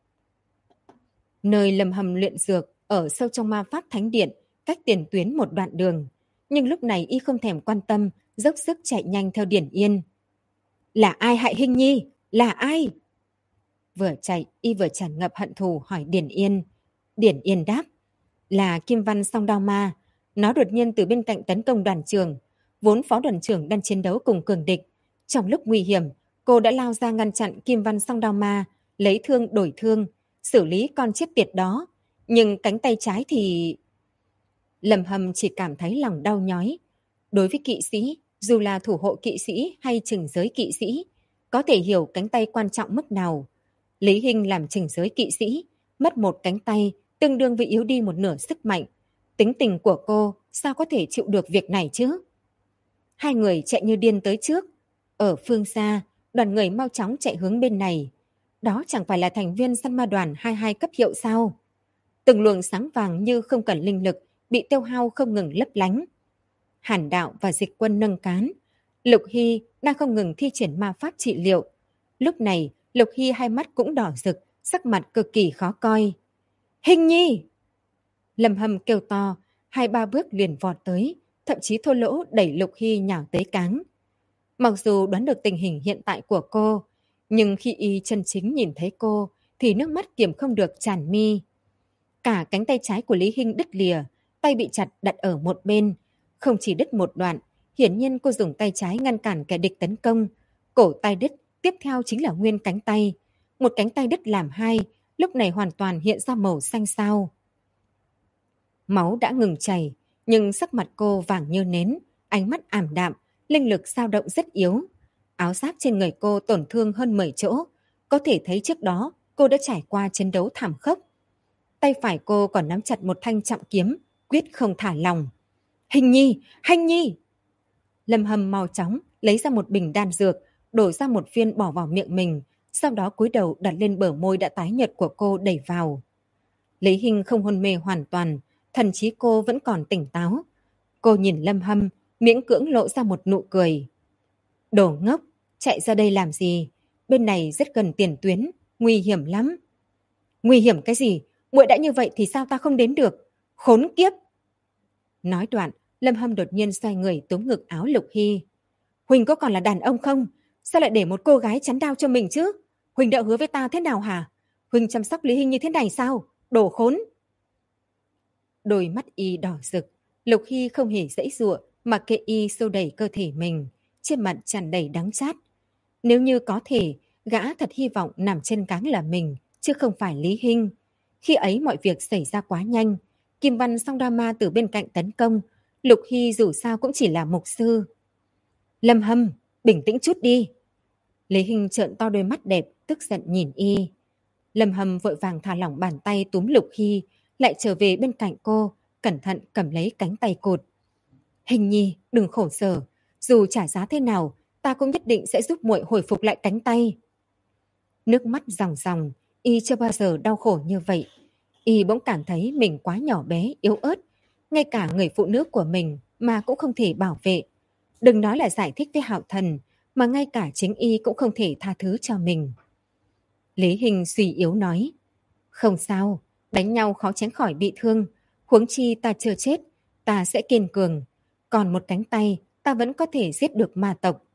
Nơi Lâm Hâm luyện dược ở sâu trong ma pháp thánh điện, cách tiền tuyến một đoạn đường. Nhưng lúc này y không thèm quan tâm, dốc sức chạy nhanh theo Điển Yên. Là ai hại Hinh Nhi? Là ai? Vừa chạy, y vừa tràn ngập hận thù hỏi Điển Yên. Điển Yên đáp. Là Kim Văn Song Đao Ma. Nó đột nhiên từ bên cạnh tấn công đoàn trưởng. Vốn phó đoàn trưởng đang chiến đấu cùng cường địch. Trong lúc nguy hiểm, cô đã lao ra ngăn chặn Kim Văn Song Đao Ma, lấy thương đổi thương, xử lý con chết tiệt đó. Nhưng cánh tay trái thì... Lâm Hâm chỉ cảm thấy lòng đau nhói. Đối với kỵ sĩ, dù là thủ hộ kỵ sĩ hay trừng giới kỵ sĩ, có thể hiểu cánh tay quan trọng mức nào. Lý Hinh làm trình giới kỵ sĩ, mất một cánh tay, tương đương với yếu đi một nửa sức mạnh. Tính tình của cô sao có thể chịu được việc này chứ? Hai người chạy như điên tới trước. Ở phương xa, đoàn người mau chóng chạy hướng bên này. Đó chẳng phải là thành viên săn ma đoàn 22 cấp hiệu sao? Từng luồng sáng vàng như không cần linh lực, bị tiêu hao không ngừng lấp lánh. Hàn Đạo và Dịch Quân nâng cán. Lục Hy đang không ngừng thi triển ma pháp trị liệu. Lúc này, Lục Hy hai mắt cũng đỏ rực, sắc mặt cực kỳ khó coi. Hình nhi! Lâm Hâm kêu to, 2-3 bước liền vọt tới, thậm chí thô lỗ đẩy Lục Hy nhào tới cáng. Mặc dù đoán được tình hình hiện tại của cô, nhưng khi y chân chính nhìn thấy cô, thì nước mắt kiềm không được tràn mi. Cả cánh tay trái của Lý Hinh đứt lìa, tay bị chặt đặt ở một bên. Không chỉ đứt một đoạn, hiển nhiên cô dùng tay trái ngăn cản kẻ địch tấn công. Cổ tay đứt, tiếp theo chính là nguyên cánh tay. Một cánh tay đứt làm hai, lúc này hoàn toàn hiện ra màu xanh xao. Máu đã ngừng chảy, nhưng sắc mặt cô vàng như nến, ánh mắt ảm đạm, linh lực dao động rất yếu. Áo giáp trên người cô tổn thương hơn 10 chỗ, có thể thấy trước đó cô đã trải qua chiến đấu thảm khốc. Tay phải cô còn nắm chặt một thanh trọng kiếm, quyết không thả lòng. Hình nhi! Hình nhi! Lâm Hâm mau chóng lấy ra một bình đan dược, đổ ra một viên bỏ vào miệng mình, sau đó cúi đầu đặt lên bờ môi đã tái nhợt của cô đẩy vào. Lý Hinh không hôn mê hoàn toàn, thần trí cô vẫn còn tỉnh táo. Cô nhìn Lâm Hâm, miễn cưỡng lộ ra một nụ cười. Đồ ngốc, chạy ra đây làm gì? Bên này rất gần tiền tuyến, nguy hiểm lắm. Nguy hiểm cái gì? Muội đã như vậy thì sao ta không đến được? Khốn kiếp! Nói đoạn, Lâm Hâm đột nhiên xoay người túm ngực áo Lục Hy. Huỳnh có còn là đàn ông không? Sao lại để một cô gái chắn đao cho mình chứ? Huỳnh đã hứa với ta thế nào hả? Huỳnh chăm sóc Lý Hinh như thế này sao? Đồ khốn! Đôi mắt y đỏ rực, Lục Hy không hề giãy giụa mà kệ y xô đẩy cơ thể mình, trên mặt tràn đầy đắng chát. Nếu như có thể, gã thật hy vọng nằm trên cáng là mình, chứ không phải Lý Hinh. Khi ấy mọi việc xảy ra quá nhanh, Kim Văn Song Đa Ma từ bên cạnh tấn công, Lục Hy dù sao cũng chỉ là mục sư. Lâm Hâm, bình tĩnh chút đi. Lý Hinh trợn to đôi mắt đẹp, tức giận nhìn y. Lâm Hâm vội vàng thả lỏng bàn tay túm Lục Hy, lại trở về bên cạnh cô, cẩn thận cầm lấy cánh tay cụt. Hình nhi, đừng khổ sở, dù trả giá thế nào, ta cũng nhất định sẽ giúp muội hồi phục lại cánh tay. Nước mắt ròng ròng, y chưa bao giờ đau khổ như vậy. Y bỗng cảm thấy mình quá nhỏ bé, yếu ớt, ngay cả người phụ nữ của mình mà cũng không thể bảo vệ. Đừng nói là giải thích với Hạo Thần, mà ngay cả chính y cũng không thể tha thứ cho mình. Lý Hinh suy yếu nói, không sao, đánh nhau khó tránh khỏi bị thương, huống chi ta chưa chết, ta sẽ kiên cường, còn một cánh tay ta vẫn có thể giết được ma tộc.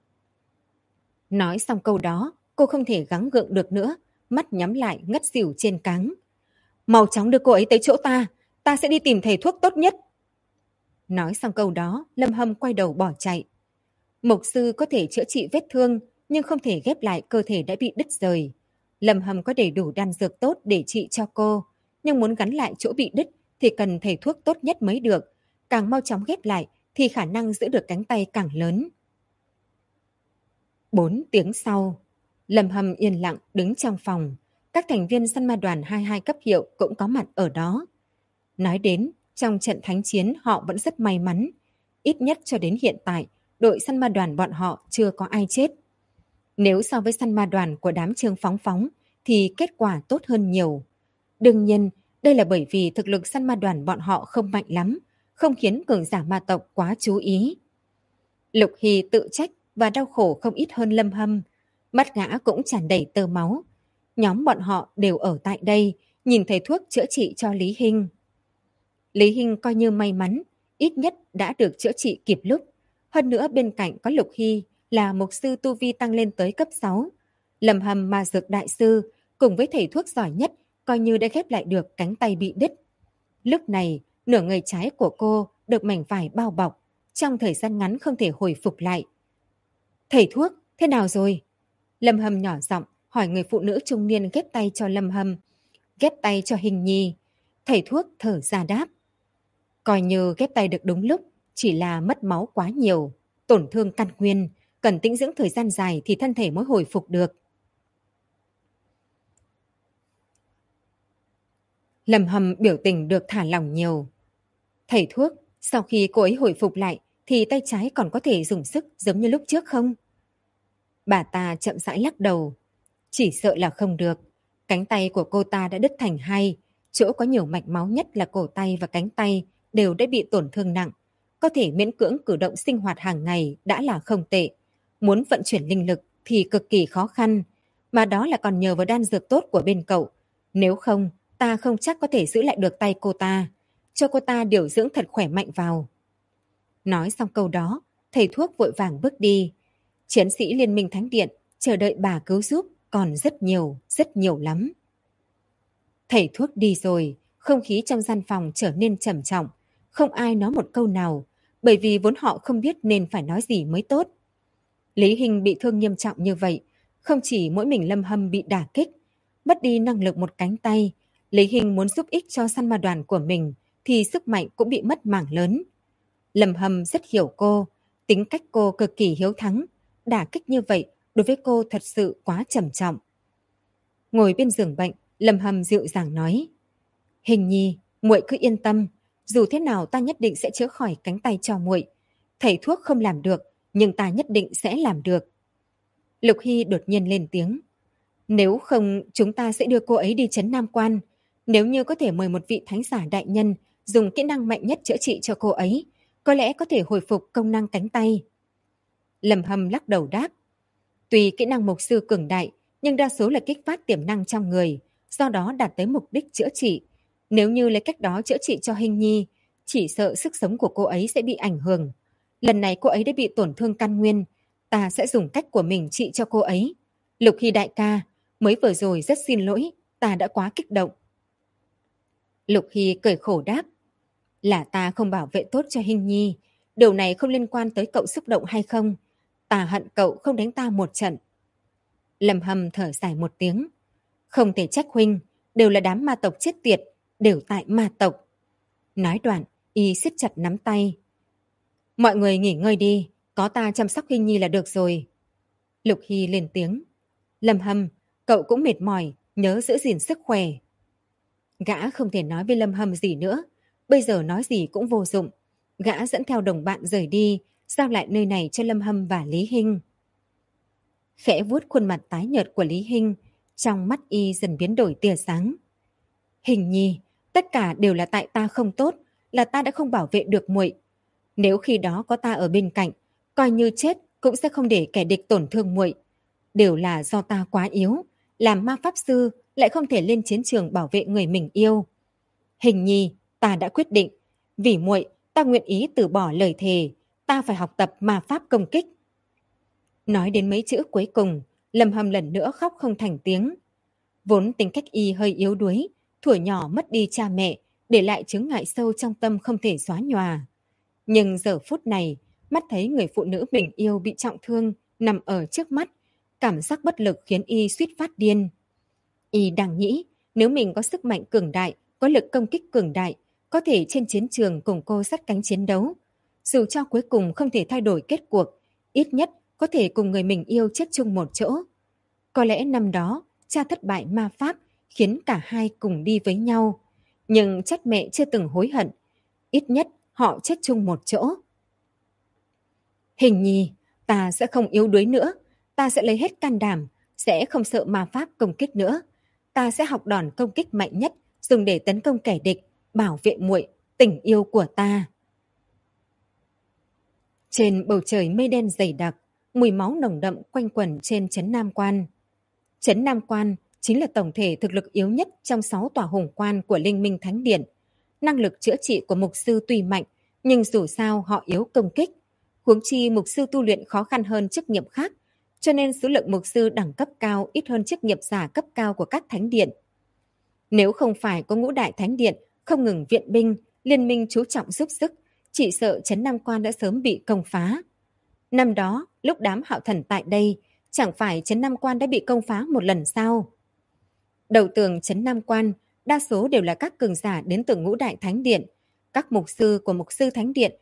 Nói xong câu đó, cô không thể gắng gượng được nữa, mắt nhắm lại ngất xỉu trên cáng. Mau chóng đưa cô ấy tới chỗ ta sẽ đi tìm thầy thuốc tốt nhất. Nói xong câu đó, Lâm Hâm quay đầu bỏ chạy. Mục sư có thể chữa trị vết thương, nhưng không thể ghép lại cơ thể đã bị đứt rời. Lâm Hâm có đầy đủ đan dược tốt để trị cho cô, nhưng muốn gắn lại chỗ bị đứt thì cần thầy thuốc tốt nhất mới được. Càng mau chóng ghép lại thì khả năng giữ được cánh tay càng lớn. 4 tiếng sau, Lâm Hâm yên lặng đứng trong phòng. Các thành viên săn ma đoàn 22 cấp hiệu cũng có mặt ở đó. Nói đến, trong trận thánh chiến họ vẫn rất may mắn. Ít nhất cho đến hiện tại, đội săn ma đoàn bọn họ chưa có ai chết. Nếu so với săn ma đoàn của đám Trương Phóng Phóng thì kết quả tốt hơn nhiều. Đương nhiên, đây là bởi vì thực lực săn ma đoàn bọn họ không mạnh lắm, không khiến cường giả ma tộc quá chú ý. Lục Hy tự trách và đau khổ không ít hơn Lâm Hâm. Mắt gã cũng tràn đầy tơ máu. Nhóm bọn họ đều ở tại đây, nhìn thấy thuốc chữa trị cho Lý Hinh. Lý Hinh coi như may mắn, ít nhất đã được chữa trị kịp lúc. Hơn nữa bên cạnh có Lục Hy là mục sư tu vi tăng lên tới cấp 6. Lâm Hâm ma dược đại sư cùng với thầy thuốc giỏi nhất coi như đã ghép lại được cánh tay bị đứt. Lúc này, nửa người trái của cô được mảnh vải bao bọc, trong thời gian ngắn không thể hồi phục lại. Thầy thuốc, thế nào rồi? Lâm Hâm nhỏ giọng hỏi người phụ nữ trung niên ghép tay cho Lâm Hâm. Ghép tay cho Hình nhi. Thầy thuốc thở ra đáp. Coi như ghép tay được đúng lúc, chỉ là mất máu quá nhiều, tổn thương căn nguyên, cần tĩnh dưỡng thời gian dài thì thân thể mới hồi phục được. Lâm Hâm biểu tình được thả lỏng nhiều. Thầy thuốc, sau khi cô ấy hồi phục lại thì tay trái còn có thể dùng sức giống như lúc trước không? Bà ta chậm rãi lắc đầu. Chỉ sợ là không được. Cánh tay của cô ta đã đứt thành hai. Chỗ có nhiều mạch máu nhất là cổ tay và cánh tay đều đã bị tổn thương nặng. Có thể miễn cưỡng cử động sinh hoạt hàng ngày đã là không tệ. Muốn vận chuyển linh lực thì cực kỳ khó khăn. Mà đó là còn nhờ vào đan dược tốt của bên cậu. Nếu không, ta không chắc có thể giữ lại được tay cô ta. Cho cô ta điều dưỡng thật khỏe mạnh vào. Nói xong câu đó, thầy thuốc vội vàng bước đi. Chiến sĩ Liên minh Thánh Điện chờ đợi bà cứu giúp còn rất nhiều lắm. Thầy thuốc đi rồi, không khí trong gian phòng trở nên trầm trọng. Không ai nói một câu nào, bởi vì vốn họ không biết nên phải nói gì mới tốt. Lý Hinh bị thương nghiêm trọng như vậy, không chỉ mỗi mình Lâm Hâm bị đả kích, mất đi năng lực một cánh tay, Lý Hinh muốn giúp ích cho săn ma đoàn của mình thì sức mạnh cũng bị mất mảng lớn. Lâm Hâm rất hiểu cô, tính cách cô cực kỳ hiếu thắng, đả kích như vậy đối với cô thật sự quá trầm trọng. Ngồi bên giường bệnh, Lâm Hâm dịu dàng nói: Hình nhi, muội cứ yên tâm, dù thế nào ta nhất định sẽ chữa khỏi cánh tay cho muội. Thầy thuốc không làm được, nhưng ta nhất định sẽ làm được. Lục Hy đột nhiên lên tiếng: Nếu không, chúng ta sẽ đưa cô ấy đi trấn Nam Quan. Nếu như có thể mời một vị thánh giả đại nhân dùng kỹ năng mạnh nhất chữa trị cho cô ấy, có lẽ có thể hồi phục công năng cánh tay. Lâm Hâm lắc đầu đáp: Tuy kỹ năng mục sư cường đại, nhưng đa số là kích phát tiềm năng trong người, do đó đạt tới mục đích chữa trị. Nếu như lấy cách đó chữa trị cho Hinh Nhi, chỉ sợ sức sống của cô ấy sẽ bị ảnh hưởng. Lần này cô ấy đã bị tổn thương căn nguyên, ta sẽ dùng cách của mình trị cho cô ấy. Lục Hy đại ca, mới vừa rồi rất xin lỗi, ta đã quá kích động. Lục Hy cười khổ đáp: Là ta không bảo vệ tốt cho Hinh Nhi, điều này không liên quan tới cậu xúc động hay không. Ta hận cậu không đánh ta một trận. Lâm Hâm thở dài một tiếng: Không thể trách huynh, đều là đám ma tộc chết tiệt, đều tại ma tộc. Nói đoạn, y siết chặt nắm tay. Mọi người nghỉ ngơi đi, có ta chăm sóc Hinh Nhi là được rồi. Lục Hy lên tiếng: Lâm Hâm, cậu cũng mệt mỏi, nhớ giữ gìn sức khỏe. Gã không thể nói với Lâm Hâm gì nữa, bây giờ nói gì cũng vô dụng. Gã dẫn theo đồng bạn rời đi, giao lại nơi này cho Lâm Hâm và Lý Hinh. Khẽ vuốt khuôn mặt tái nhợt của Lý Hinh, trong mắt y dần biến đổi tia sáng. Hình nhi, tất cả đều là tại ta không tốt, là ta đã không bảo vệ được muội. Nếu khi đó có ta ở bên cạnh, coi như chết cũng sẽ không để kẻ địch tổn thương muội. Đều là do ta quá yếu, làm ma pháp sư lại không thể lên chiến trường bảo vệ người mình yêu. Hình nhi, ta đã quyết định, vì muội ta nguyện ý từ bỏ lời thề, ta phải học tập ma pháp công kích. Nói đến mấy chữ cuối cùng, Lâm Hâm lần nữa khóc không thành tiếng. Vốn tính cách y hơi yếu đuối, thuở nhỏ mất đi cha mẹ, để lại chướng ngại sâu trong tâm không thể xóa nhòa. Nhưng giờ phút này, mắt thấy người phụ nữ mình yêu bị trọng thương, nằm ở trước mắt, cảm giác bất lực khiến y suýt phát điên. Y đang nghĩ, nếu mình có sức mạnh cường đại, có lực công kích cường đại, có thể trên chiến trường cùng cô sát cánh chiến đấu. Dù cho cuối cùng không thể thay đổi kết cuộc, ít nhất có thể cùng người mình yêu chết chung một chỗ. Có lẽ năm đó, cha thất bại ma pháp khiến cả hai cùng đi với nhau. Nhưng trách mẹ chưa từng hối hận. Ít nhất họ chết chung một chỗ. Hình nhi, ta sẽ không yếu đuối nữa. Ta sẽ lấy hết can đảm, sẽ không sợ ma pháp công kích nữa. Ta sẽ học đòn công kích mạnh nhất, dùng để tấn công kẻ địch, bảo vệ muội, tình yêu của ta. Trên bầu trời mây đen dày đặc, mùi máu nồng đậm quanh quẩn trên trấn Nam Quan. Trấn Nam Quan chính là tổng thể thực lực yếu nhất trong 6 tòa hùng quan của Linh Minh Thánh Điện. Năng lực chữa trị của mục sư tuy mạnh, nhưng dù sao họ yếu công kích. Huống chi mục sư tu luyện khó khăn hơn chức nghiệp khác, cho nên số lượng mục sư đẳng cấp cao ít hơn chức nghiệp giả cấp cao của các thánh điện. Nếu không phải có ngũ đại thánh điện không ngừng viện binh, liên minh chú trọng giúp sức, chỉ sợ trấn Nam Quan đã sớm bị công phá. Năm đó, lúc đám Hạo Thần tại đây, chẳng phải trấn Nam Quan đã bị công phá một lần sao? Đầu tường trấn Nam Quan, đa số đều là các cường giả đến từ ngũ đại thánh điện. Các mục sư của mục sư thánh điện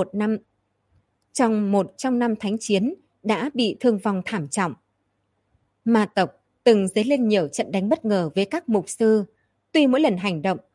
trong năm thánh chiến đã bị thương vong thảm trọng. Ma tộc từng dấy lên nhiều trận đánh bất ngờ với các mục sư. Tuy mỗi lần hành động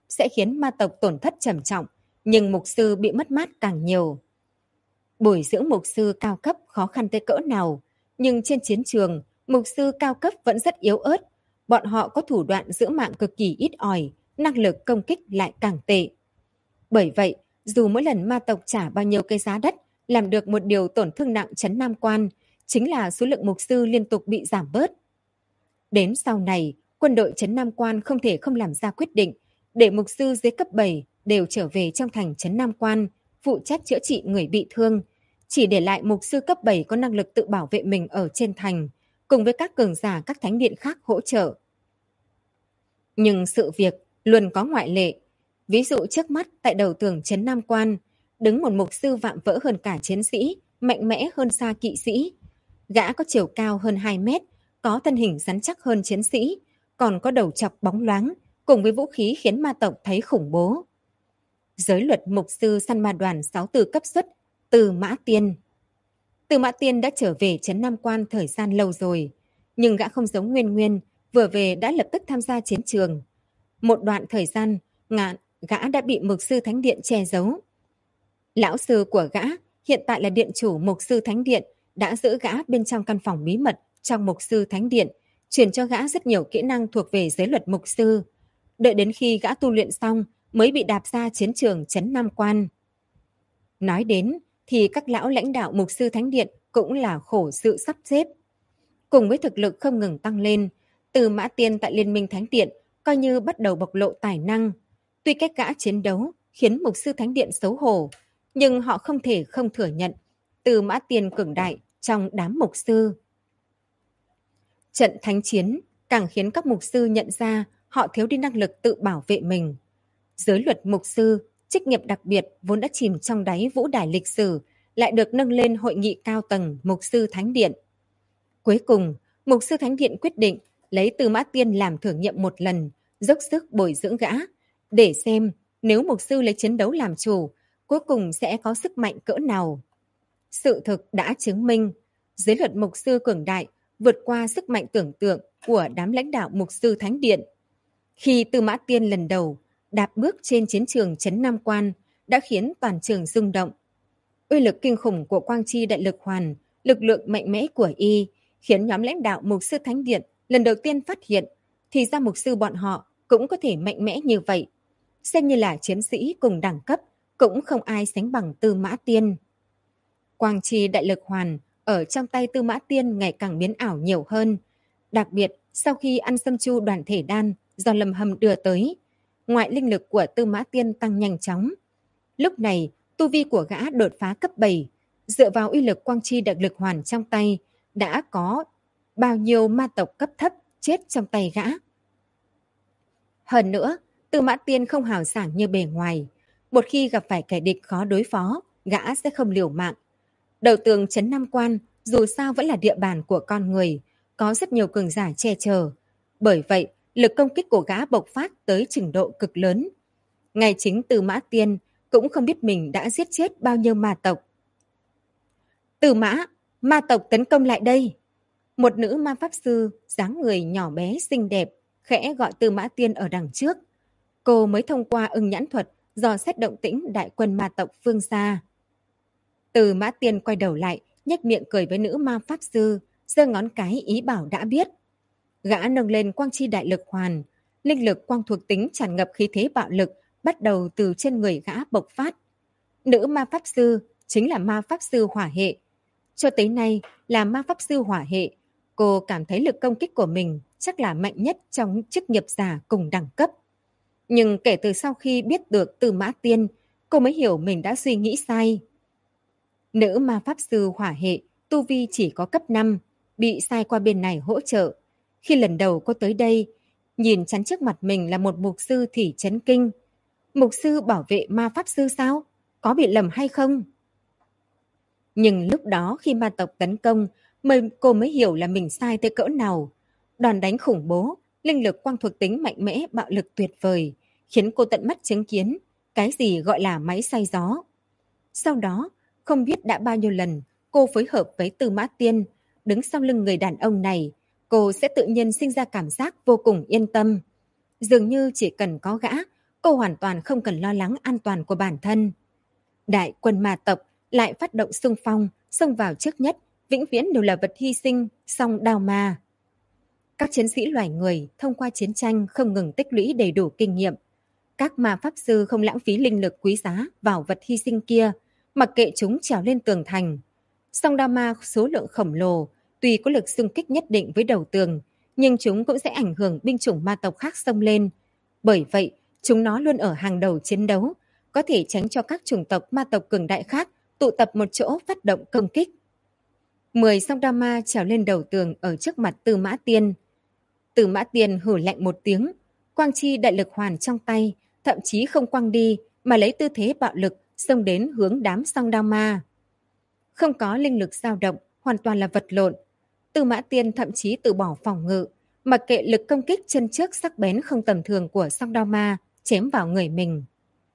sẽ khiến ma tộc tổn thất trầm trọng, nhưng mục sư bị mất mát càng nhiều. Bồi dưỡng mục sư cao cấp khó khăn tới cỡ nào, nhưng trên chiến trường, mục sư cao cấp vẫn rất yếu ớt. Bọn họ có thủ đoạn giữ mạng cực kỳ ít ỏi, năng lực công kích lại càng tệ. Bởi vậy, dù mỗi lần ma tộc trả bao nhiêu cái giá đắt, làm được một điều tổn thương nặng trấn Nam Quan, chính là số lượng mục sư liên tục bị giảm bớt. Đến sau này, quân đội trấn Nam Quan không thể không làm ra quyết định để mục sư dưới cấp 7 đều trở về trong thành trấn Nam Quan, phụ trách chữa trị người bị thương, chỉ để lại mục sư cấp 7 có năng lực tự bảo vệ mình ở trên thành, cùng với các cường giả các thánh điện khác hỗ trợ. Nhưng sự việc luôn có ngoại lệ. Ví dụ trước mắt tại đầu tường trấn Nam Quan, đứng một mục sư vạm vỡ hơn cả chiến sĩ, mạnh mẽ hơn xa kỵ sĩ. Gã có chiều cao hơn 2 mét, có thân hình rắn chắc hơn chiến sĩ, còn có đầu chọc bóng loáng, cùng với vũ khí khiến ma tộc thấy khủng bố. Giới luật mục sư săn ma đoàn 64 cấp xuất, Từ Mã Tiên. Từ Mã Tiên đã trở về trấn Nam Quan thời gian lâu rồi, nhưng gã không giống Nguyên Nguyên, vừa về đã lập tức tham gia chiến trường. Một đoạn thời gian, gã đã bị mục sư thánh điện che giấu. Lão sư của gã, hiện tại là điện chủ mục sư thánh điện, đã giữ gã bên trong căn phòng bí mật trong mục sư thánh điện, truyền cho gã rất nhiều kỹ năng thuộc về giới luật mục sư. Đợi đến khi gã tu luyện xong mới bị đạp ra chiến trường trấn Nam Quan. Nói đến thì các lão lãnh đạo mục sư thánh điện cũng là khổ sự sắp xếp. Cùng với thực lực không ngừng tăng lên, Từ Mã Tiên tại Liên minh Thánh Điện coi như bắt đầu bộc lộ tài năng. Tuy cách gã chiến đấu khiến mục sư thánh điện xấu hổ, nhưng họ không thể không thừa nhận Từ Mã Tiên cường đại trong đám mục sư. Trận thánh chiến càng khiến các mục sư nhận ra họ thiếu đi năng lực tự bảo vệ mình. Giới luật mục sư, trách nhiệm đặc biệt vốn đã chìm trong đáy vũ đài lịch sử, lại được nâng lên hội nghị cao tầng mục sư thánh điện. Cuối cùng, mục sư thánh điện quyết định lấy Từ Mã Tiên làm thử nghiệm một lần, dốc sức bồi dưỡng gã, để xem nếu mục sư lấy chiến đấu làm chủ, cuối cùng sẽ có sức mạnh cỡ nào. Sự thực đã chứng minh, giới luật mục sư cường đại vượt qua sức mạnh tưởng tượng của đám lãnh đạo mục sư thánh điện. Khi Từ Mã Tiên lần đầu đạp bước trên chiến trường trấn Nam Quan đã khiến toàn trường rung động. Uy lực kinh khủng của Quang Chi Đại Lực Hoàn, lực lượng mạnh mẽ của y, khiến nhóm lãnh đạo mục sư thánh điện lần đầu tiên phát hiện thì ra mục sư bọn họ cũng có thể mạnh mẽ như vậy. Xem như là chiến sĩ cùng đẳng cấp, cũng không ai sánh bằng Tư Mã Tiên. Quang Chi Đại Lực Hoàn ở trong tay Tư Mã Tiên ngày càng biến ảo nhiều hơn. Đặc biệt sau khi ăn Sâm Chu đoàn thể đan do Lâm Hâm đưa tới, ngoại linh lực của Tư Mã Tiên tăng nhanh chóng. Lúc này, tu vi của gã đột phá cấp 7, dựa vào uy lực Quang Chi Đại Lực Hoàn trong tay, đã có bao nhiêu ma tộc cấp thấp chết trong tay gã. Hơn nữa, Tư Mã Tiên không hào sảng như bề ngoài. Một khi gặp phải kẻ địch khó đối phó, gã sẽ không liều mạng. Đầu tường trấn Nam Quan dù sao vẫn là địa bàn của con người, có rất nhiều cường giả che chở. Bởi vậy, lực công kích của gã bộc phát tới trình độ cực lớn. Ngay chính Tư Mã Tiên cũng không biết mình đã giết chết bao nhiêu ma tộc. Tư Mã, ma tộc tấn công lại đây. Một nữ ma pháp sư, dáng người nhỏ bé xinh đẹp, khẽ gọi Tư Mã Tiên ở đằng trước. Cô mới thông qua ưng nhãn thuật dò xét động tĩnh đại quân ma tộc phương xa. Tư Mã Tiên quay đầu lại, nhếch miệng cười với nữ ma pháp sư, giơ ngón cái ý bảo đã biết. Gã nâng lên Quang Chi Đại Lực Hoàn, linh lực quang thuộc tính tràn ngập khí thế bạo lực, bắt đầu từ trên người gã bộc phát. Nữ ma pháp sư chính là ma pháp sư hỏa hệ. Cho tới nay là ma pháp sư hỏa hệ, cô cảm thấy lực công kích của mình chắc là mạnh nhất trong chức nghiệp giả cùng đẳng cấp. Nhưng kể từ sau khi biết được Tư Mã Tiên, cô mới hiểu mình đã suy nghĩ sai. Nữ ma pháp sư hỏa hệ, tu vi chỉ có cấp 5, bị sai qua bên này hỗ trợ. Khi lần đầu cô tới đây, nhìn chắn trước mặt mình là một mục sư thì chấn kinh. Mục sư bảo vệ ma pháp sư sao? Có bị lầm hay không? Nhưng lúc đó khi ma tộc tấn công, cô mới hiểu là mình sai tới cỡ nào. Đòn đánh khủng bố, linh lực quang thuộc tính mạnh mẽ, bạo lực tuyệt vời, khiến cô tận mắt chứng kiến cái gì gọi là máy xay gió. Sau đó, không biết đã bao nhiêu lần cô phối hợp với Tư Mã Tiên, đứng sau lưng người đàn ông này, cô sẽ tự nhiên sinh ra cảm giác vô cùng yên tâm. Dường như chỉ cần có gã, cô hoàn toàn không cần lo lắng an toàn của bản thân. Đại quân ma tộc lại phát động xung phong, xông vào trước nhất, vĩnh viễn đều là vật hy sinh, song đao ma. Các chiến sĩ loài người thông qua chiến tranh không ngừng tích lũy đầy đủ kinh nghiệm. Các ma pháp sư không lãng phí linh lực quý giá vào vật hy sinh kia, mặc kệ chúng trèo lên tường thành. Song đao ma số lượng khổng lồ, tuy có lực xung kích nhất định với đầu tường, nhưng chúng cũng sẽ ảnh hưởng binh chủng ma tộc khác xông lên. Bởi vậy, chúng nó luôn ở hàng đầu chiến đấu, có thể tránh cho các chủng tộc ma tộc cường đại khác tụ tập một chỗ phát động công kích. 10 song đao ma trèo lên đầu tường ở trước mặt Tư Mã Tiên. Tư Mã Tiên hử lạnh một tiếng, quang chi đại lực hoàn trong tay, thậm chí không quăng đi mà lấy tư thế bạo lực xông đến hướng đám song đao ma. Không có linh lực dao động, hoàn toàn là vật lộn. Tư Mã Tiên thậm chí từ bỏ phòng ngự, mặc kệ lực công kích chân trước sắc bén không tầm thường của song đao ma chém vào người mình.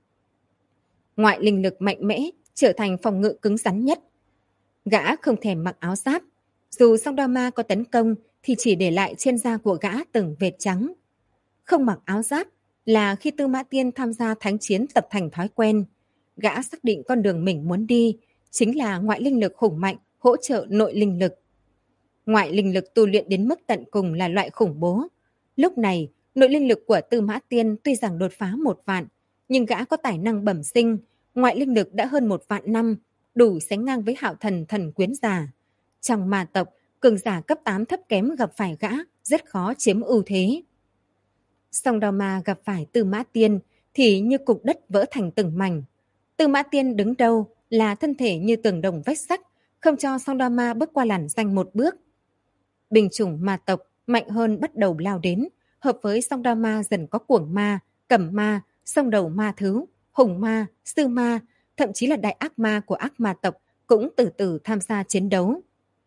Ngoại linh lực mạnh mẽ trở thành phòng ngự cứng rắn nhất. Gã không thèm mặc áo giáp, dù song đao ma có tấn công thì chỉ để lại trên da của gã từng vệt trắng. Không mặc áo giáp là khi Tư Mã Tiên tham gia thánh chiến tập thành thói quen. Gã xác định con đường mình muốn đi chính là ngoại linh lực hùng mạnh hỗ trợ nội linh lực. Ngoại linh lực tu luyện đến mức tận cùng là loại khủng bố. Lúc này, nội linh lực của Tư Mã Tiên tuy rằng đột phá 1 vạn, nhưng gã có tài năng bẩm sinh, ngoại linh lực đã hơn 1 vạn năm, đủ sánh ngang với Hạo Thần thần quyến giả. Trong ma tộc, cường giả cấp 8 thấp kém gặp phải gã, rất khó chiếm ưu thế. Song đao ma gặp phải Tư Mã Tiên thì như cục đất vỡ thành từng mảnh. Tư Mã Tiên đứng đâu là thân thể như tường đồng vách sắt, không cho song đao ma bước qua làn danh một bước. Binh chủng ma tộc mạnh hơn bắt đầu lao đến, hợp với song đao ma dần có cuồng ma, cẩm ma, song đầu ma thứ, hùng ma, sư ma, thậm chí là đại ác ma của ác ma tộc cũng từ từ tham gia chiến đấu.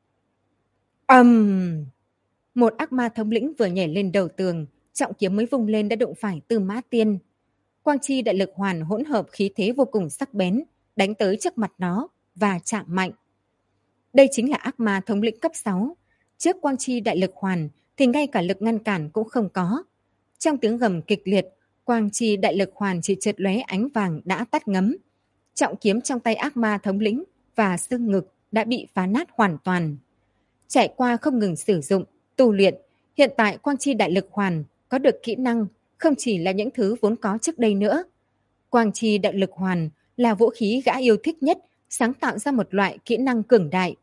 Một ác ma thống lĩnh vừa nhảy lên đầu tường, trọng kiếm mới vung lên đã đụng phải Tư Mã Tiên. Quang chi đại lực hoàn hỗn hợp khí thế vô cùng sắc bén, đánh tới trước mặt nó và chạm mạnh. Đây chính là ác ma thống lĩnh cấp 6. Trước quang chi đại lực hoàn thì ngay cả lực ngăn cản cũng không có. Trong tiếng gầm kịch liệt, quang chi đại lực hoàn chỉ chợt lóe ánh vàng đã tắt ngấm. Trọng kiếm trong tay ác ma thống lĩnh và xương ngực đã bị phá nát hoàn toàn. Trải qua không ngừng sử dụng, tu luyện, hiện tại quang chi đại lực hoàn có được kỹ năng không chỉ là những thứ vốn có trước đây nữa. Quang chi đại lực hoàn là vũ khí gã yêu thích nhất, sáng tạo ra một loại kỹ năng cường đại.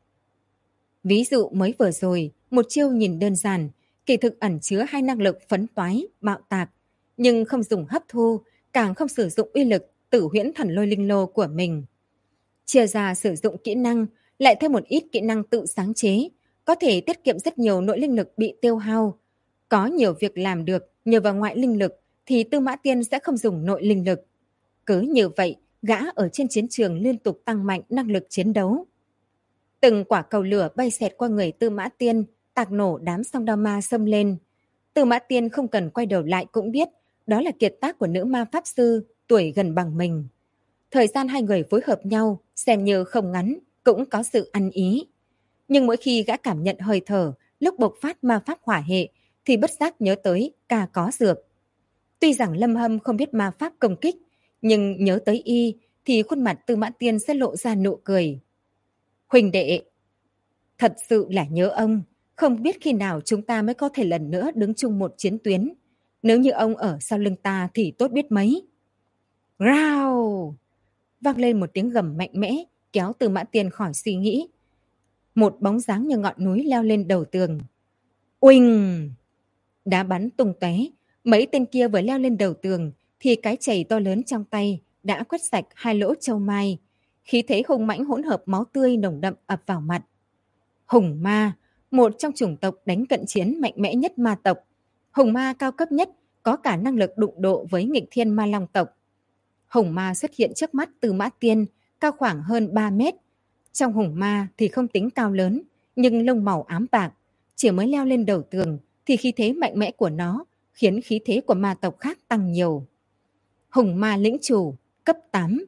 Ví dụ mới vừa rồi, một chiêu nhìn đơn giản, kỳ thực ẩn chứa 2 năng lực phấn toái, bạo tạc, nhưng không dùng hấp thu, càng không sử dụng uy lực Tử Huyễn Thần Lôi Linh Lô của mình. Chia ra sử dụng kỹ năng, lại thêm một ít kỹ năng tự sáng chế, có thể tiết kiệm rất nhiều nội linh lực bị tiêu hao. Có nhiều việc làm được nhờ vào ngoại linh lực thì Tư Mã Tiên sẽ không dùng nội linh lực. Cứ như vậy, gã ở trên chiến trường liên tục tăng mạnh năng lực chiến đấu. Từng quả cầu lửa bay xẹt qua người Tư Mã Tiên, tạc nổ đám song đao ma xông lên. Tư Mã Tiên không cần quay đầu lại cũng biết, đó là kiệt tác của nữ ma pháp sư, tuổi gần bằng mình. Thời gian hai người phối hợp nhau, xem như không ngắn, cũng có sự ăn ý. Nhưng mỗi khi gã cảm nhận hơi thở, lúc bộc phát ma pháp hỏa hệ, thì bất giác nhớ tới ca có dược. Tuy rằng Lâm Hâm không biết ma pháp công kích, nhưng nhớ tới y, thì khuôn mặt Tư Mã Tiên sẽ lộ ra nụ cười. Huynh đệ, thật sự là nhớ ông, không biết khi nào chúng ta mới có thể lần nữa đứng chung một chiến tuyến. Nếu như ông ở sau lưng ta thì tốt biết mấy. Rao! Vang lên một tiếng gầm mạnh mẽ, kéo Tư Mã Tiên khỏi suy nghĩ. Một bóng dáng như ngọn núi leo lên đầu tường. Uỳnh! Đá bắn tung tóe, mấy tên kia vừa leo lên đầu tường thì cái chày to lớn trong tay đã quét sạch 2 lỗ châu mai. Khí thế hùng mãnh hỗn hợp máu tươi nồng đậm ập vào mặt. Hùng ma, một trong chủng tộc đánh cận chiến mạnh mẽ nhất ma tộc. Hùng ma cao cấp nhất, có cả năng lực đụng độ với nghịch thiên ma long tộc. Hùng ma xuất hiện trước mắt Tư Mã Tiên, cao khoảng hơn 3 mét. Trong hùng ma thì không tính cao lớn, nhưng lông màu ám bạc. Chỉ mới leo lên đầu tường thì khí thế mạnh mẽ của nó khiến khí thế của ma tộc khác tăng nhiều. Hùng ma lĩnh chủ, cấp 8.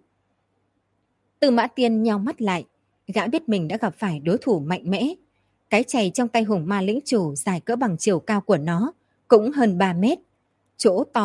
Tư Mã Tiên nheo mắt lại, gã biết mình đã gặp phải đối thủ mạnh mẽ. Cái chày trong tay hùng ma lĩnh chủ dài cỡ bằng chiều cao của nó, cũng hơn 3 mét. Chỗ to nhất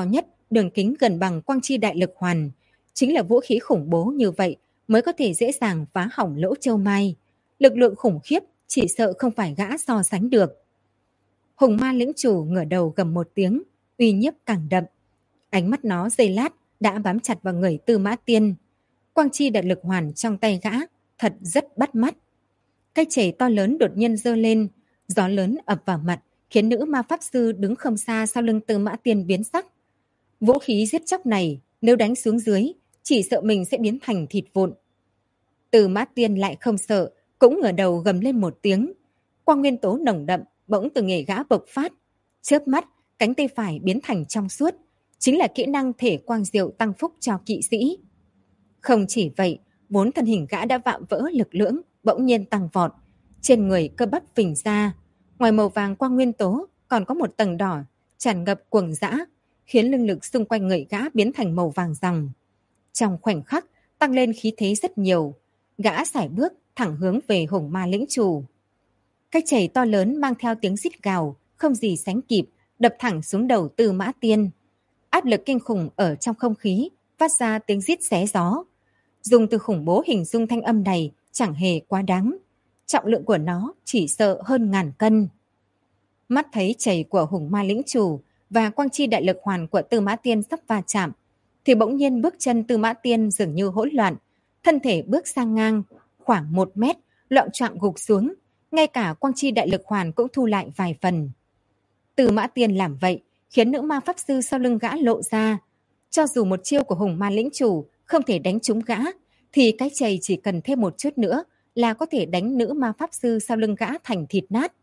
đường kính gần bằng quang chi đại lực hoàn. Chính là vũ khí khủng bố như vậy mới có thể dễ dàng phá hỏng lỗ châu mai. Lực lượng khủng khiếp chỉ sợ không phải gã so sánh được. Hùng ma lĩnh chủ ngửa đầu gầm một tiếng, uy nhiếp càng đậm. Ánh mắt nó giây lát đã bám chặt vào người Tư Mã Tiên. Quang chi đại lực hoàn trong tay gã thật rất bắt mắt. Cái chày to lớn đột nhiên giơ lên, gió lớn ập vào mặt khiến nữ ma pháp sư đứng không xa sau lưng Tư Mã Tiên biến sắc. Vũ khí giết chóc này nếu đánh xuống dưới chỉ sợ mình sẽ biến thành thịt vụn. Tư Mã Tiên lại không sợ, cũng ngửa đầu gầm lên một tiếng. Quang nguyên tố nồng đậm bỗng từ người gã bộc phát. Chớp mắt, cánh tay phải biến thành trong suốt, chính là kỹ năng thể quang diệu tăng phúc cho kỵ sĩ. Không chỉ vậy, vốn thân hình gã đã vạm vỡ lực lưỡng, bỗng nhiên tăng vọt. Trên người cơ bắp phình ra, ngoài màu vàng quang nguyên tố còn có một tầng đỏ tràn ngập cuồng dã, khiến lưng lực xung quanh người gã biến thành màu vàng ròng. Trong khoảnh khắc tăng lên khí thế rất nhiều, gã sải bước thẳng hướng về Hùng Ma lĩnh chủ. Cái chày to lớn mang theo tiếng rít gào không gì sánh kịp, đập thẳng xuống đầu Tư Mã Tiên. Áp lực kinh khủng ở trong không khí phát ra tiếng rít xé gió. Dùng từ khủng bố hình dung thanh âm này chẳng hề quá đáng. Trọng lượng của nó chỉ sợ hơn 1000 cân. Mắt thấy chày của Hùng Ma lĩnh chủ và quang chi đại lực hoàn của Tư Mã Tiên sắp va chạm, thì bỗng nhiên bước chân Tư Mã Tiên dường như hỗn loạn, thân thể bước sang ngang khoảng 1 mét, loạng choạng gục xuống, ngay cả quang chi đại lực hoàn cũng thu lại vài phần. Tư Mã Tiên làm vậy khiến nữ ma pháp sư sau lưng gã lộ ra. Cho dù một chiêu của Hùng Ma lĩnh chủ không thể đánh trúng gã, thì cái chày chỉ cần thêm một chút nữa là có thể đánh nữ ma pháp sư sau lưng gã thành thịt nát.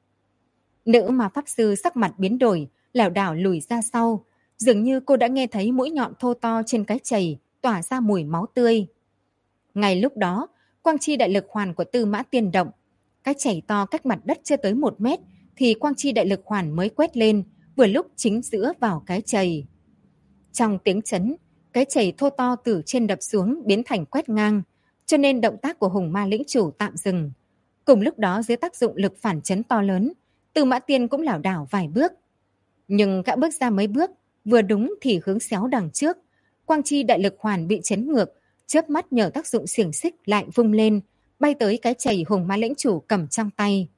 Nữ ma pháp sư sắc mặt biến đổi, lảo đảo lùi ra sau, dường như cô đã nghe thấy mũi nhọn thô to trên cái chày tỏa ra mùi máu tươi. Ngay lúc đó, quang chi đại lực hoàn của Tư Mã Tiên động. Cái chày to cách mặt đất chưa tới 1 mét thì quang chi đại lực hoàn mới quét lên, vừa lúc chính giữa vào cái chày. Trong tiếng chấn, cái chày thô to từ trên đập xuống biến thành quét ngang, cho nên động tác của Hùng Ma lĩnh chủ tạm dừng. Cùng lúc đó dưới tác dụng lực phản chấn to lớn, Tư Mã Tiên cũng lảo đảo vài bước. Nhưng gã bước ra mấy bước, vừa đúng thì hướng xéo đằng trước. Quang chi đại lực hoàn bị chấn ngược, chớp mắt nhờ tác dụng xiềng xích lại vung lên, bay tới cái chày Hùng Ma lĩnh chủ cầm trong tay.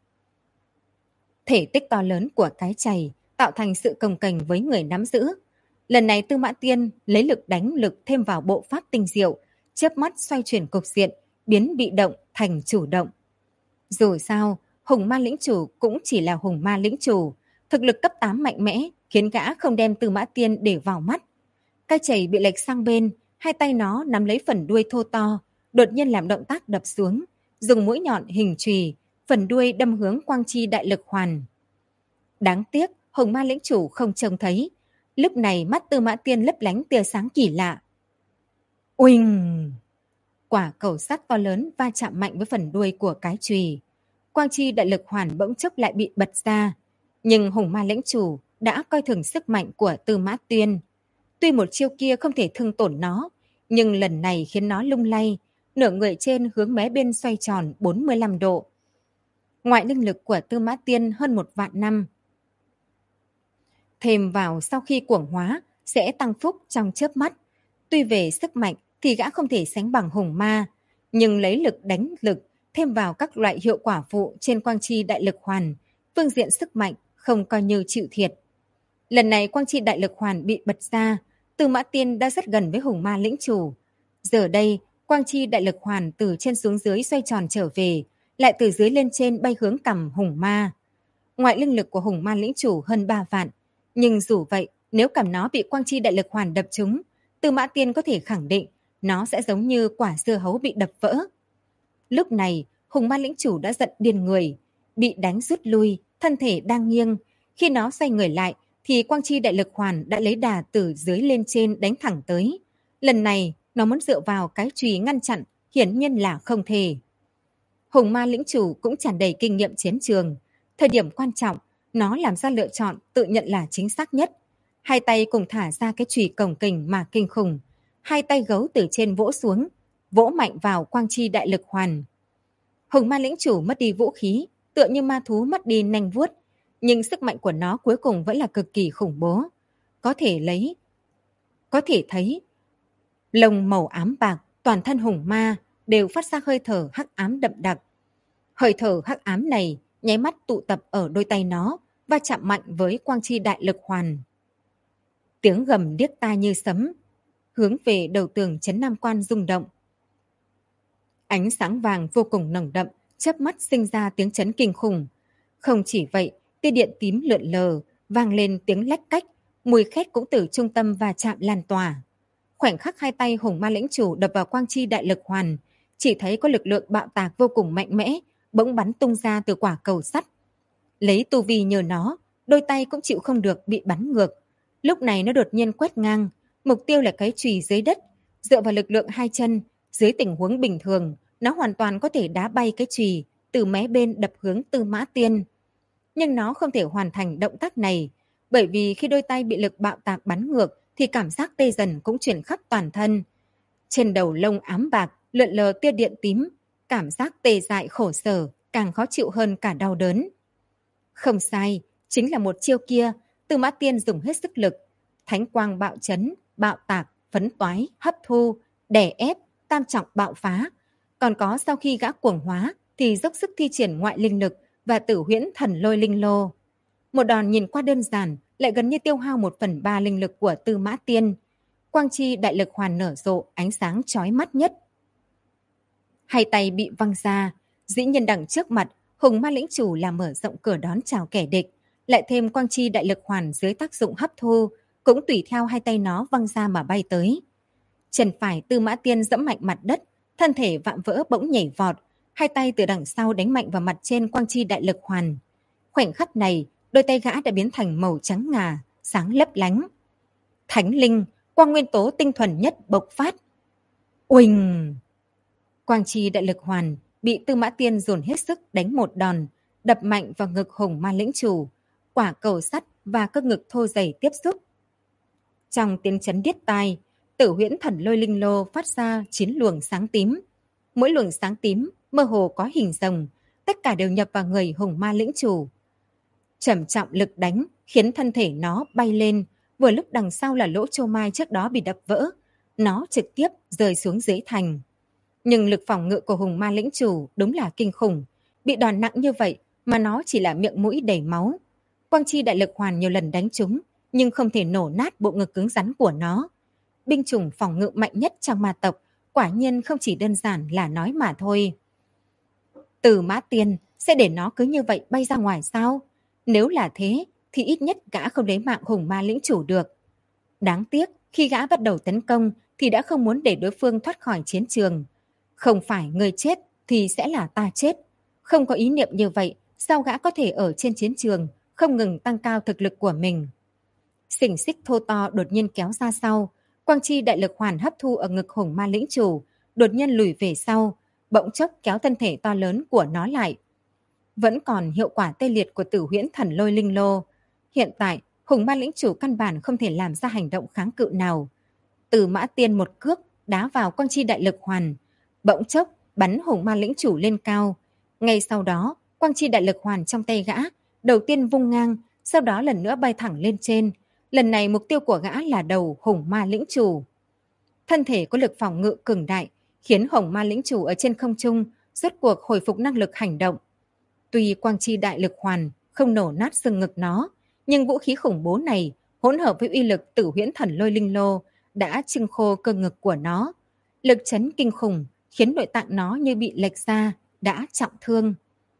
Thể tích to lớn của cái chày tạo thành sự cồng kềnh với người nắm giữ. Lần này Tư Mã Tiên lấy lực đánh lực thêm vào bộ pháp tinh diệu, chớp mắt xoay chuyển cục diện, biến bị động thành chủ động. Dù sao, Hùng Ma lĩnh chủ cũng chỉ là Hùng Ma lĩnh chủ, thực lực cấp 8 mạnh mẽ khiến gã không đem Tư Mã Tiên để vào mắt. Cái chày bị lệch sang bên, hai tay nó nắm lấy phần đuôi thô to, đột nhiên làm động tác đập xuống, dùng mũi nhọn hình chùy, phần đuôi đâm hướng quang chi đại lực hoàn. Đáng tiếc, Hùng Ma lĩnh chủ không trông thấy. Lúc này mắt Tư Mã Tiên lấp lánh tia sáng kỳ lạ. Uỳnh! Quả cầu sắt to lớn va chạm mạnh với phần đuôi của cái chùy. Quang chi đại lực hoàn bỗng chốc lại bị bật ra. Nhưng Hùng Ma lĩnh chủ đã coi thường sức mạnh của Tư Mã Tiên. Tuy một chiêu kia không thể thương tổn nó, nhưng lần này khiến nó lung lay, nửa người trên hướng mé bên xoay tròn 45 độ. Ngoại linh lực của Tư Mã Tiên hơn 1.000 năm. Thêm vào sau khi cuồng hóa sẽ tăng phúc trong chớp mắt. Tuy về sức mạnh thì gã không thể sánh bằng Hùng Ma, nhưng lấy lực đánh lực thêm vào các loại hiệu quả phụ trên quang chi đại lực hoàn, phương diện sức mạnh không coi như chịu thiệt. Lần này quang chi đại lực hoàn bị bật ra, Tư Mã Tiên đã rất gần với Hùng Ma lĩnh chủ. Giờ đây, quang chi đại lực hoàn từ trên xuống dưới xoay tròn trở về, lại từ dưới lên trên bay hướng cằm Hùng Ma. Ngoại linh lực của Hùng Ma lĩnh chủ hơn 3 vạn, nhưng dù vậy, nếu cằm nó bị quang chi đại lực hoàn đập trúng, Tư Mã Tiên có thể khẳng định nó sẽ giống như quả dưa hấu bị đập vỡ. Lúc này, Hùng Ma lĩnh chủ đã giận điên người, bị đánh rút lui, thân thể đang nghiêng. Khi nó xoay người lại, thì quang chi đại lực hoàn đã lấy đà từ dưới lên trên đánh thẳng tới. Lần này, nó muốn dựa vào cái chùy ngăn chặn, hiển nhiên là không thể. Hùng Ma lĩnh chủ cũng tràn đầy kinh nghiệm chiến trường. Thời điểm quan trọng, nó làm ra lựa chọn tự nhận là chính xác nhất. Hai tay cùng thả ra cái chùy cồng kềnh mà kinh khủng. Hai tay gấu từ trên vỗ xuống, vỗ mạnh vào quang chi đại lực hoàn. Hùng Ma lĩnh chủ mất đi vũ khí, tựa như ma thú mất đi nanh vuốt, nhưng sức mạnh của nó cuối cùng vẫn là cực kỳ khủng bố. Có thể lấy Có thể thấy, lông màu ám bạc, toàn thân hùng ma đều phát ra hơi thở hắc ám đậm đặc. Hơi thở hắc ám này nháy mắt tụ tập ở đôi tay nó và chạm mạnh với quang chi đại lực hoàn. Tiếng gầm điếc tai như sấm, hướng về đầu tường trấn Nam Quan rung động. Ánh sáng vàng vô cùng nồng đậm, chớp mắt sinh ra tiếng chấn kinh khủng. Không chỉ vậy, tia điện tím lượn lờ, vang lên tiếng lách cách, mùi khét cũng từ trung tâm và chạm lan tỏa. Khoảnh khắc hai tay hùng ma lĩnh chủ đập vào quang chi đại lực hoàn, chỉ thấy có lực lượng bạo tạc vô cùng mạnh mẽ, bỗng bắn tung ra từ quả cầu sắt. Lấy tu vi nhờ nó, đôi tay cũng chịu không được bị bắn ngược. Lúc này nó đột nhiên quét ngang, mục tiêu là cái chùy dưới đất. Dựa vào lực lượng hai chân, dưới tình huống bình thường, nó hoàn toàn có thể đá bay cái chùy từ mé bên đập hướng Tư Mã Tiên. Nhưng nó không thể hoàn thành động tác này, bởi vì khi đôi tay bị lực bạo tạc bắn ngược thì cảm giác tê dần cũng chuyển khắp toàn thân. Trên đầu lông ám bạc lượn lờ tia điện tím, cảm giác tê dại khổ sở càng khó chịu hơn cả đau đớn. Không sai, chính là một chiêu kia, Tư Mã Tiên dùng hết sức lực. Thánh quang bạo chấn, bạo tạc, phấn toái, hấp thu, đè ép, tam trọng bạo phá. Còn có sau khi gã cuồng hóa thì dốc sức thi triển ngoại linh lực và tử huyễn thần lôi linh lô. Một đòn nhìn qua đơn giản lại gần như tiêu hao 1/3 linh lực của Tư Mã Tiên. Quang chi đại lực hoàn nở rộ, ánh sáng chói mắt nhất. Hai tay bị văng ra, dĩ nhiên đằng trước mặt, hùng ma lĩnh chủ là mở rộng cửa đón chào kẻ địch, lại thêm quang chi đại lực hoàn dưới tác dụng hấp thu, cũng tùy theo hai tay nó văng ra mà bay tới. Chân phải Tư Mã Tiên dẫm mạnh mặt đất, thân thể vạm vỡ bỗng nhảy vọt, hai tay từ đằng sau đánh mạnh vào mặt trên quang chi đại lực hoàn. Khoảnh khắc này, đôi tay gã đã biến thành màu trắng ngà, sáng lấp lánh. Thánh linh, quang nguyên tố tinh thuần nhất bộc phát. Uỳnh! Quang chi đại lực hoàn bị Tư Mã Tiên dồn hết sức đánh một đòn, đập mạnh vào ngực hùng ma lĩnh chủ, quả cầu sắt và cơ ngực thô dày tiếp xúc. Trong tiếng chấn điếc tai, tử huyễn thần lôi linh lô phát ra 9 luồng sáng tím. Mỗi luồng sáng tím mơ hồ có hình rồng, tất cả đều nhập vào người hùng ma lĩnh chủ. Trầm trọng lực đánh khiến thân thể nó bay lên, vừa lúc đằng sau là lỗ châu mai trước đó bị đập vỡ, nó trực tiếp rơi xuống dưới thành. Nhưng lực phòng ngự của hùng ma lĩnh chủ đúng là kinh khủng, bị đòn nặng như vậy mà nó chỉ là miệng mũi đầy máu. Quang chi đại lực hoàn nhiều lần đánh trúng, nhưng không thể nổ nát bộ ngực cứng rắn của nó. Binh chủng phòng ngự mạnh nhất trong ma tộc, quả nhiên không chỉ đơn giản là nói mà thôi. Tư Mã Tiên sẽ để nó cứ như vậy bay ra ngoài sao? Nếu là thế, thì ít nhất gã không lấy mạng hùng ma lĩnh chủ được. Đáng tiếc, khi gã bắt đầu tấn công thì đã không muốn để đối phương thoát khỏi chiến trường. Không phải người chết thì sẽ là ta chết. Không có ý niệm như vậy, sao gã có thể ở trên chiến trường không ngừng tăng cao thực lực của mình? Xỉnh xích thô to đột nhiên kéo ra sau, quang chi đại lực hoàn hấp thu ở ngực hùng ma lĩnh chủ, đột nhiên lùi về sau, bỗng chốc kéo thân thể to lớn của nó lại. Vẫn còn hiệu quả tê liệt của tử huyễn thần lôi linh lô. Hiện tại, hùng ma lĩnh chủ căn bản không thể làm ra hành động kháng cự nào. Tư Mã Tiên một cước đá vào quang chi đại lực hoàn, bỗng chốc bắn hùng ma lĩnh chủ lên cao. Ngay sau đó, quang chi đại lực hoàn trong tay gã đầu tiên vung ngang, sau đó lần nữa bay thẳng lên trên. Lần này mục tiêu của gã là đầu hùng ma lĩnh chủ. Thân thể có lực phòng ngự cường đại, khiến hùng ma lĩnh chủ ở trên không trung rốt cuộc hồi phục năng lực hành động. Tuy quang chi đại lực hoàn không nổ nát xương ngực nó, nhưng vũ khí khủng bố này hỗn hợp với uy lực tử huyễn thần lôi linh lô đã trưng khô cơ ngực của nó. Lực chấn kinh khủng khiến nội tạng nó như bị lệch ra, đã trọng thương.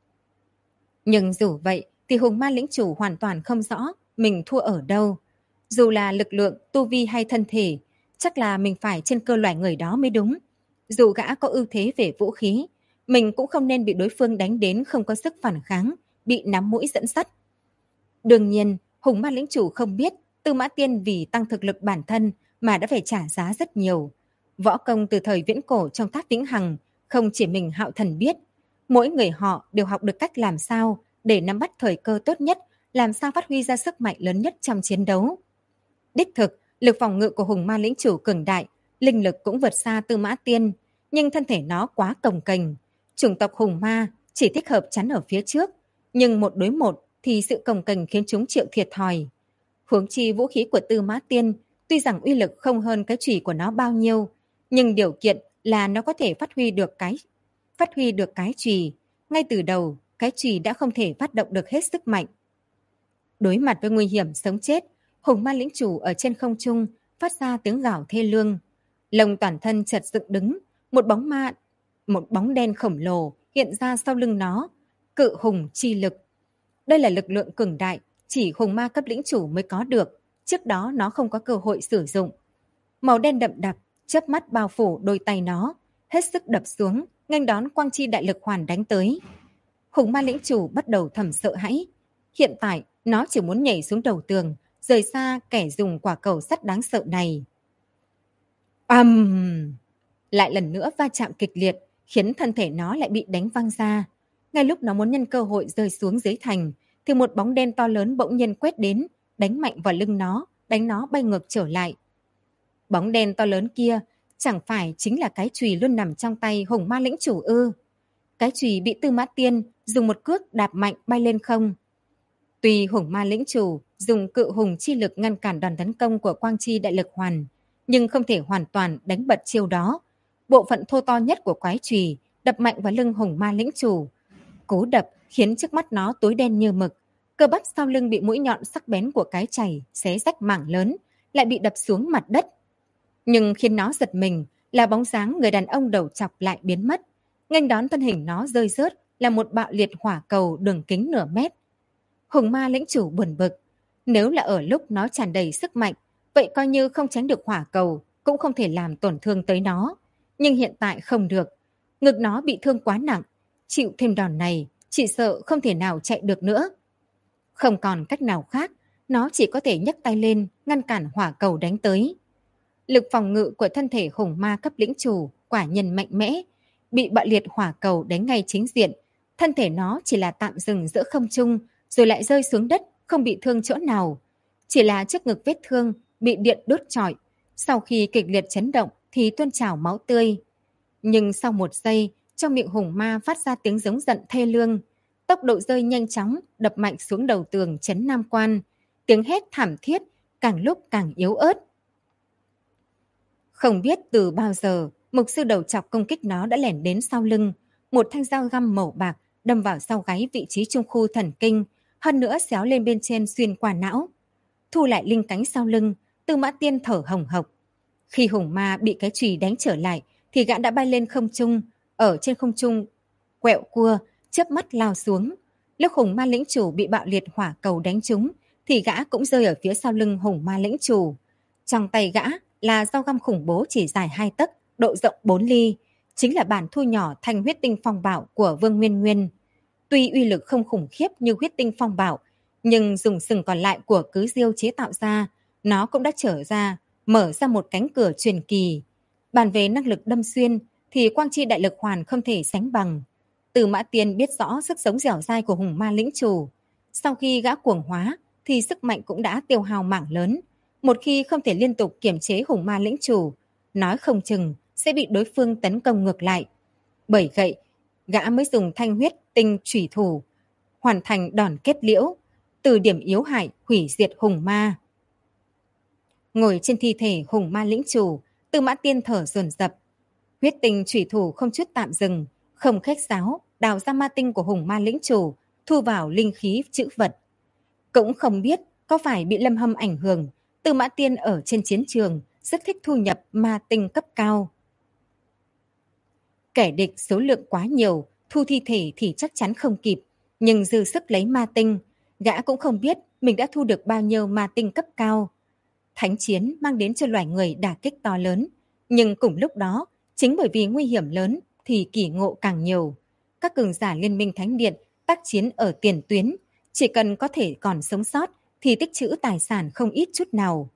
Nhưng dù vậy thì hùng ma lĩnh chủ hoàn toàn không rõ mình thua ở đâu. Dù là lực lượng, tu vi hay thân thể, chắc là mình phải trên cơ loài người đó mới đúng. Dù gã có ưu thế về vũ khí, mình cũng không nên bị đối phương đánh đến không có sức phản kháng, bị nắm mũi dẫn sắt. Đương nhiên, hùng ma lĩnh chủ không biết Tư Mã Tiên vì tăng thực lực bản thân mà đã phải trả giá rất nhiều. Võ công từ thời viễn cổ trong Tháp Vĩnh Hằng không chỉ mình Hạo Thần biết. Mỗi người họ đều học được cách làm sao để nắm bắt thời cơ tốt nhất, làm sao phát huy ra sức mạnh lớn nhất trong chiến đấu. Đích thực, lực phòng ngự của hùng ma lĩnh chủ cường đại, linh lực cũng vượt xa Tư Mã Tiên, nhưng thân thể nó quá cồng kềnh. Chủng tộc hùng ma chỉ thích hợp chắn ở phía trước, nhưng một đối một thì sự cồng kềnh khiến chúng chịu thiệt thòi. Huống chi vũ khí của Tư Mã Tiên Tuy rằng uy lực không hơn cái chùy của nó bao nhiêu, nhưng điều kiện là nó có thể phát huy được cái chùy. Ngay từ đầu, cái chùy đã không thể phát động được hết sức mạnh. Đối mặt với nguy hiểm sống chết, hùng ma lĩnh chủ ở trên không trung phát ra tiếng gào thê lương. Lông toàn thân chợt dựng đứng, một bóng đen khổng lồ hiện ra sau lưng nó, cự hùng chi lực. Đây là lực lượng cường đại, chỉ hùng ma cấp lĩnh chủ mới có được, trước đó nó không có cơ hội sử dụng. Màu đen đậm đặc, chớp mắt bao phủ đôi tay nó, hết sức đập xuống, nghênh đón quang chi đại lực hoàn đánh tới. Hùng ma lĩnh chủ bắt đầu thầm sợ hãi. Hiện tại, nó chỉ muốn nhảy xuống đầu tường, rời xa kẻ dùng quả cầu sắt đáng sợ này. Lại lần nữa va chạm kịch liệt, khiến thân thể nó lại bị đánh văng ra. Ngay lúc nó muốn nhân cơ hội rơi xuống dưới thành, thì một bóng đen to lớn bỗng nhiên quét đến, đánh mạnh vào lưng nó, đánh nó bay ngược trở lại. Bóng đen to lớn kia chẳng phải chính là cái chùy luôn nằm trong tay hùng ma lĩnh chủ ư? Cái chùy bị Tư Mã Tiên dùng một cước đạp mạnh bay lên không. Tuy hùng ma lĩnh chủ dùng cự hùng chi lực ngăn cản đòn tấn công của quang chi đại lực hoàn, nhưng không thể hoàn toàn đánh bật chiêu đó. Bộ phận thô to nhất của quái chùy đập mạnh vào lưng hùng ma lĩnh chủ. Cú đập khiến trước mắt nó tối đen như mực, cơ bắp sau lưng bị mũi nhọn sắc bén của cái chày xé rách mảng lớn, lại bị đập xuống mặt đất. Nhưng khiến nó giật mình là bóng dáng người đàn ông đầu chọc lại biến mất. Nghênh đón thân hình nó rơi rớt là một bạo liệt hỏa cầu đường kính nửa mét. Hùng ma lĩnh chủ buồn bực. Nếu là ở lúc nó tràn đầy sức mạnh, vậy coi như không tránh được hỏa cầu, cũng không thể làm tổn thương tới nó. Nhưng hiện tại không được. Ngực nó bị thương quá nặng. Chịu thêm đòn này, chỉ sợ không thể nào chạy được nữa. Không còn cách nào khác, nó chỉ có thể nhấc tay lên, ngăn cản hỏa cầu đánh tới. Lực phòng ngự của thân thể hùng ma cấp lĩnh chủ quả nhân mạnh mẽ, bị bạo liệt hỏa cầu đánh ngay chính diện. Thân thể nó chỉ là tạm dừng giữa không trung, rồi lại rơi xuống đất, không bị thương chỗ nào. Chỉ là trước ngực vết thương, bị điện đốt trọi. Sau khi kịch liệt chấn động thì tuôn trào máu tươi. Nhưng sau một giây, trong miệng hùng ma phát ra tiếng giống giận thê lương. Tốc độ rơi nhanh chóng, đập mạnh xuống đầu tường trấn Nam Quan. Tiếng hét thảm thiết, càng lúc càng yếu ớt. Không biết từ bao giờ, mục sư đầu chọc công kích nó đã lẻn đến sau lưng. Một thanh dao găm màu bạc đâm vào sau gáy vị trí trung khu thần kinh, hơn nữa xéo lên bên trên xuyên qua não. Thu lại linh cánh sau lưng, Tư Mã Tiên thở hồng hộc. Khi hùng ma bị cái chùy đánh trở lại, thì gã đã bay lên không trung, ở trên không trung quẹo cua, chớp mắt lao xuống. Lúc hùng ma lĩnh chủ bị bạo liệt hỏa cầu đánh trúng, thì gã cũng rơi ở phía sau lưng hùng ma lĩnh chủ. Trong tay gã là dao găm khủng bố chỉ dài 2 tấc, độ rộng 4 ly, chính là bản thu nhỏ thanh huyết tinh phong bạo của Vương Nguyên Nguyên. Tuy uy lực không khủng khiếp như huyết tinh phong bạo, nhưng dùng sừng còn lại của Cứ Diêu chế tạo ra, nó cũng đã mở ra một cánh cửa truyền kỳ. Bàn về năng lực đâm xuyên thì quang chi đại lực hoàn không thể sánh bằng. Từ Mã Tiên biết rõ sức sống dẻo dai của hùng ma lĩnh chủ. Sau khi gã cuồng hóa thì sức mạnh cũng đã tiêu hao mảng lớn. Một khi không thể liên tục kiểm chế hùng ma lĩnh chủ, nói không chừng sẽ bị đối phương tấn công ngược lại. Bởi vậy, gã mới dùng thanh huyết tinh chủy thủ, hoàn thành đòn kết liễu, từ điểm yếu hại hủy diệt hùng ma. Ngồi trên thi thể hùng ma lĩnh chủ, Tư Mã Tiên thở dồn dập. Huyết tinh chủy thủ không chút tạm dừng, không khách sáo, đào ra ma tinh của hùng ma lĩnh chủ, thu vào linh khí chữ vật. Cũng không biết có phải bị Lâm Hâm ảnh hưởng, Tư Mã Tiên ở trên chiến trường rất thích thu nhập ma tinh cấp cao. Kẻ địch số lượng quá nhiều, thu thi thể thì chắc chắn không kịp, nhưng dư sức lấy ma tinh, gã cũng không biết mình đã thu được bao nhiêu ma tinh cấp cao. Thánh chiến mang đến cho loài người đả kích to lớn, nhưng cùng lúc đó, chính bởi vì nguy hiểm lớn thì kỳ ngộ càng nhiều. Các cường giả Liên minh Thánh Điện tác chiến ở tiền tuyến, chỉ cần có thể còn sống sót thì tích trữ tài sản không ít chút nào.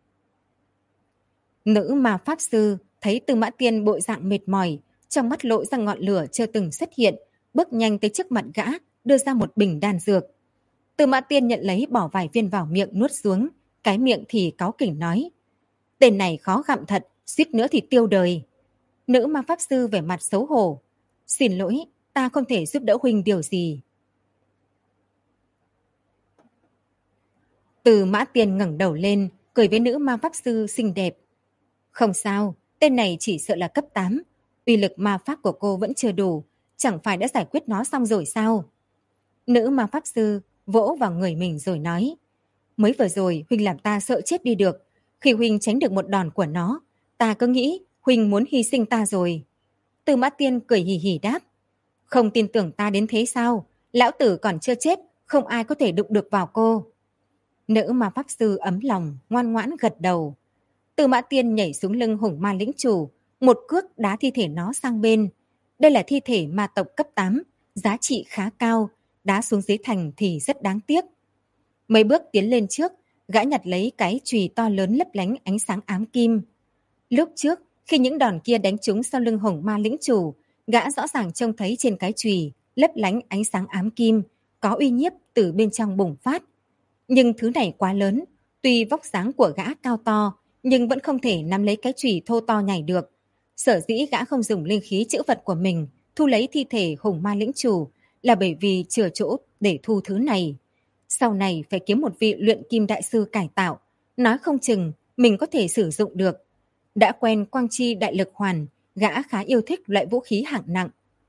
Nữ ma pháp sư thấy Tư Mã Tiên bộ dạng mệt mỏi, trong mắt lộ ra ngọn lửa chưa từng xuất hiện, bước nhanh tới trước mặt gã, đưa ra một bình đan dược. Tư Mã Tiên nhận lấy bỏ vài viên vào miệng nuốt xuống, cái miệng thì cáu kỉnh nói: "Tên này khó gặm thật, suýt nữa thì tiêu đời." Nữ ma pháp sư vẻ mặt xấu hổ: "Xin lỗi, ta không thể giúp đỡ huynh điều gì." Tư Mã Tiên ngẩng đầu lên, cười với nữ ma pháp sư xinh đẹp. Không sao, tên này chỉ sợ là cấp 8. Uy lực ma pháp của cô vẫn chưa đủ, chẳng phải đã giải quyết nó xong rồi sao? Nữ ma pháp sư vỗ vào người mình rồi nói. Mới vừa rồi Huynh làm ta sợ chết đi được. Khi Huynh tránh được một đòn của nó, ta cứ nghĩ Huynh muốn hy sinh ta rồi. Tư Mã Tiên cười hì hì đáp. Không tin tưởng ta đến thế sao? Lão tử còn chưa chết, không ai có thể đụng được vào cô. Nữ ma pháp sư ấm lòng, ngoan ngoãn gật đầu. Tư Mã Tiên nhảy xuống lưng hùng ma lĩnh chủ, một cước đá thi thể nó sang bên. Đây là thi thể ma tộc cấp 8, giá trị khá cao, đá xuống dưới thành thì rất đáng tiếc. Mấy bước tiến lên trước, gã nhặt lấy cái chùy to lớn lấp lánh ánh sáng ám kim. Lúc trước, khi những đòn kia đánh trúng sau lưng hùng ma lĩnh chủ, gã rõ ràng trông thấy trên cái chùy lấp lánh ánh sáng ám kim, có uy nhiếp từ bên trong bùng phát. Nhưng thứ này quá lớn, tuy vóc dáng của gã cao to, nhưng vẫn không thể nắm lấy cái chùy thô to nhảy được. Sở dĩ gã không dùng linh khí chữ vật của mình thu lấy thi thể hùng ma lĩnh chủ là bởi vì chừa chỗ để thu thứ này. Sau này phải kiếm một vị luyện kim đại sư cải tạo, nói không chừng mình có thể sử dụng được. Đã quen quang chi đại lực hoàn, gã khá yêu thích loại vũ khí hạng nặng.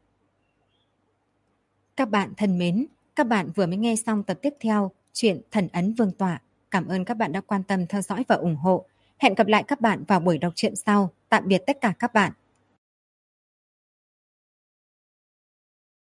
Các bạn thân mến, các bạn vừa mới nghe xong tập tiếp theo chuyện Thần Ấn Vương Tọa. Cảm ơn các bạn đã quan tâm theo dõi và ủng hộ. Hẹn gặp lại các bạn vào buổi đọc truyện sau. Tạm biệt tất cả các bạn.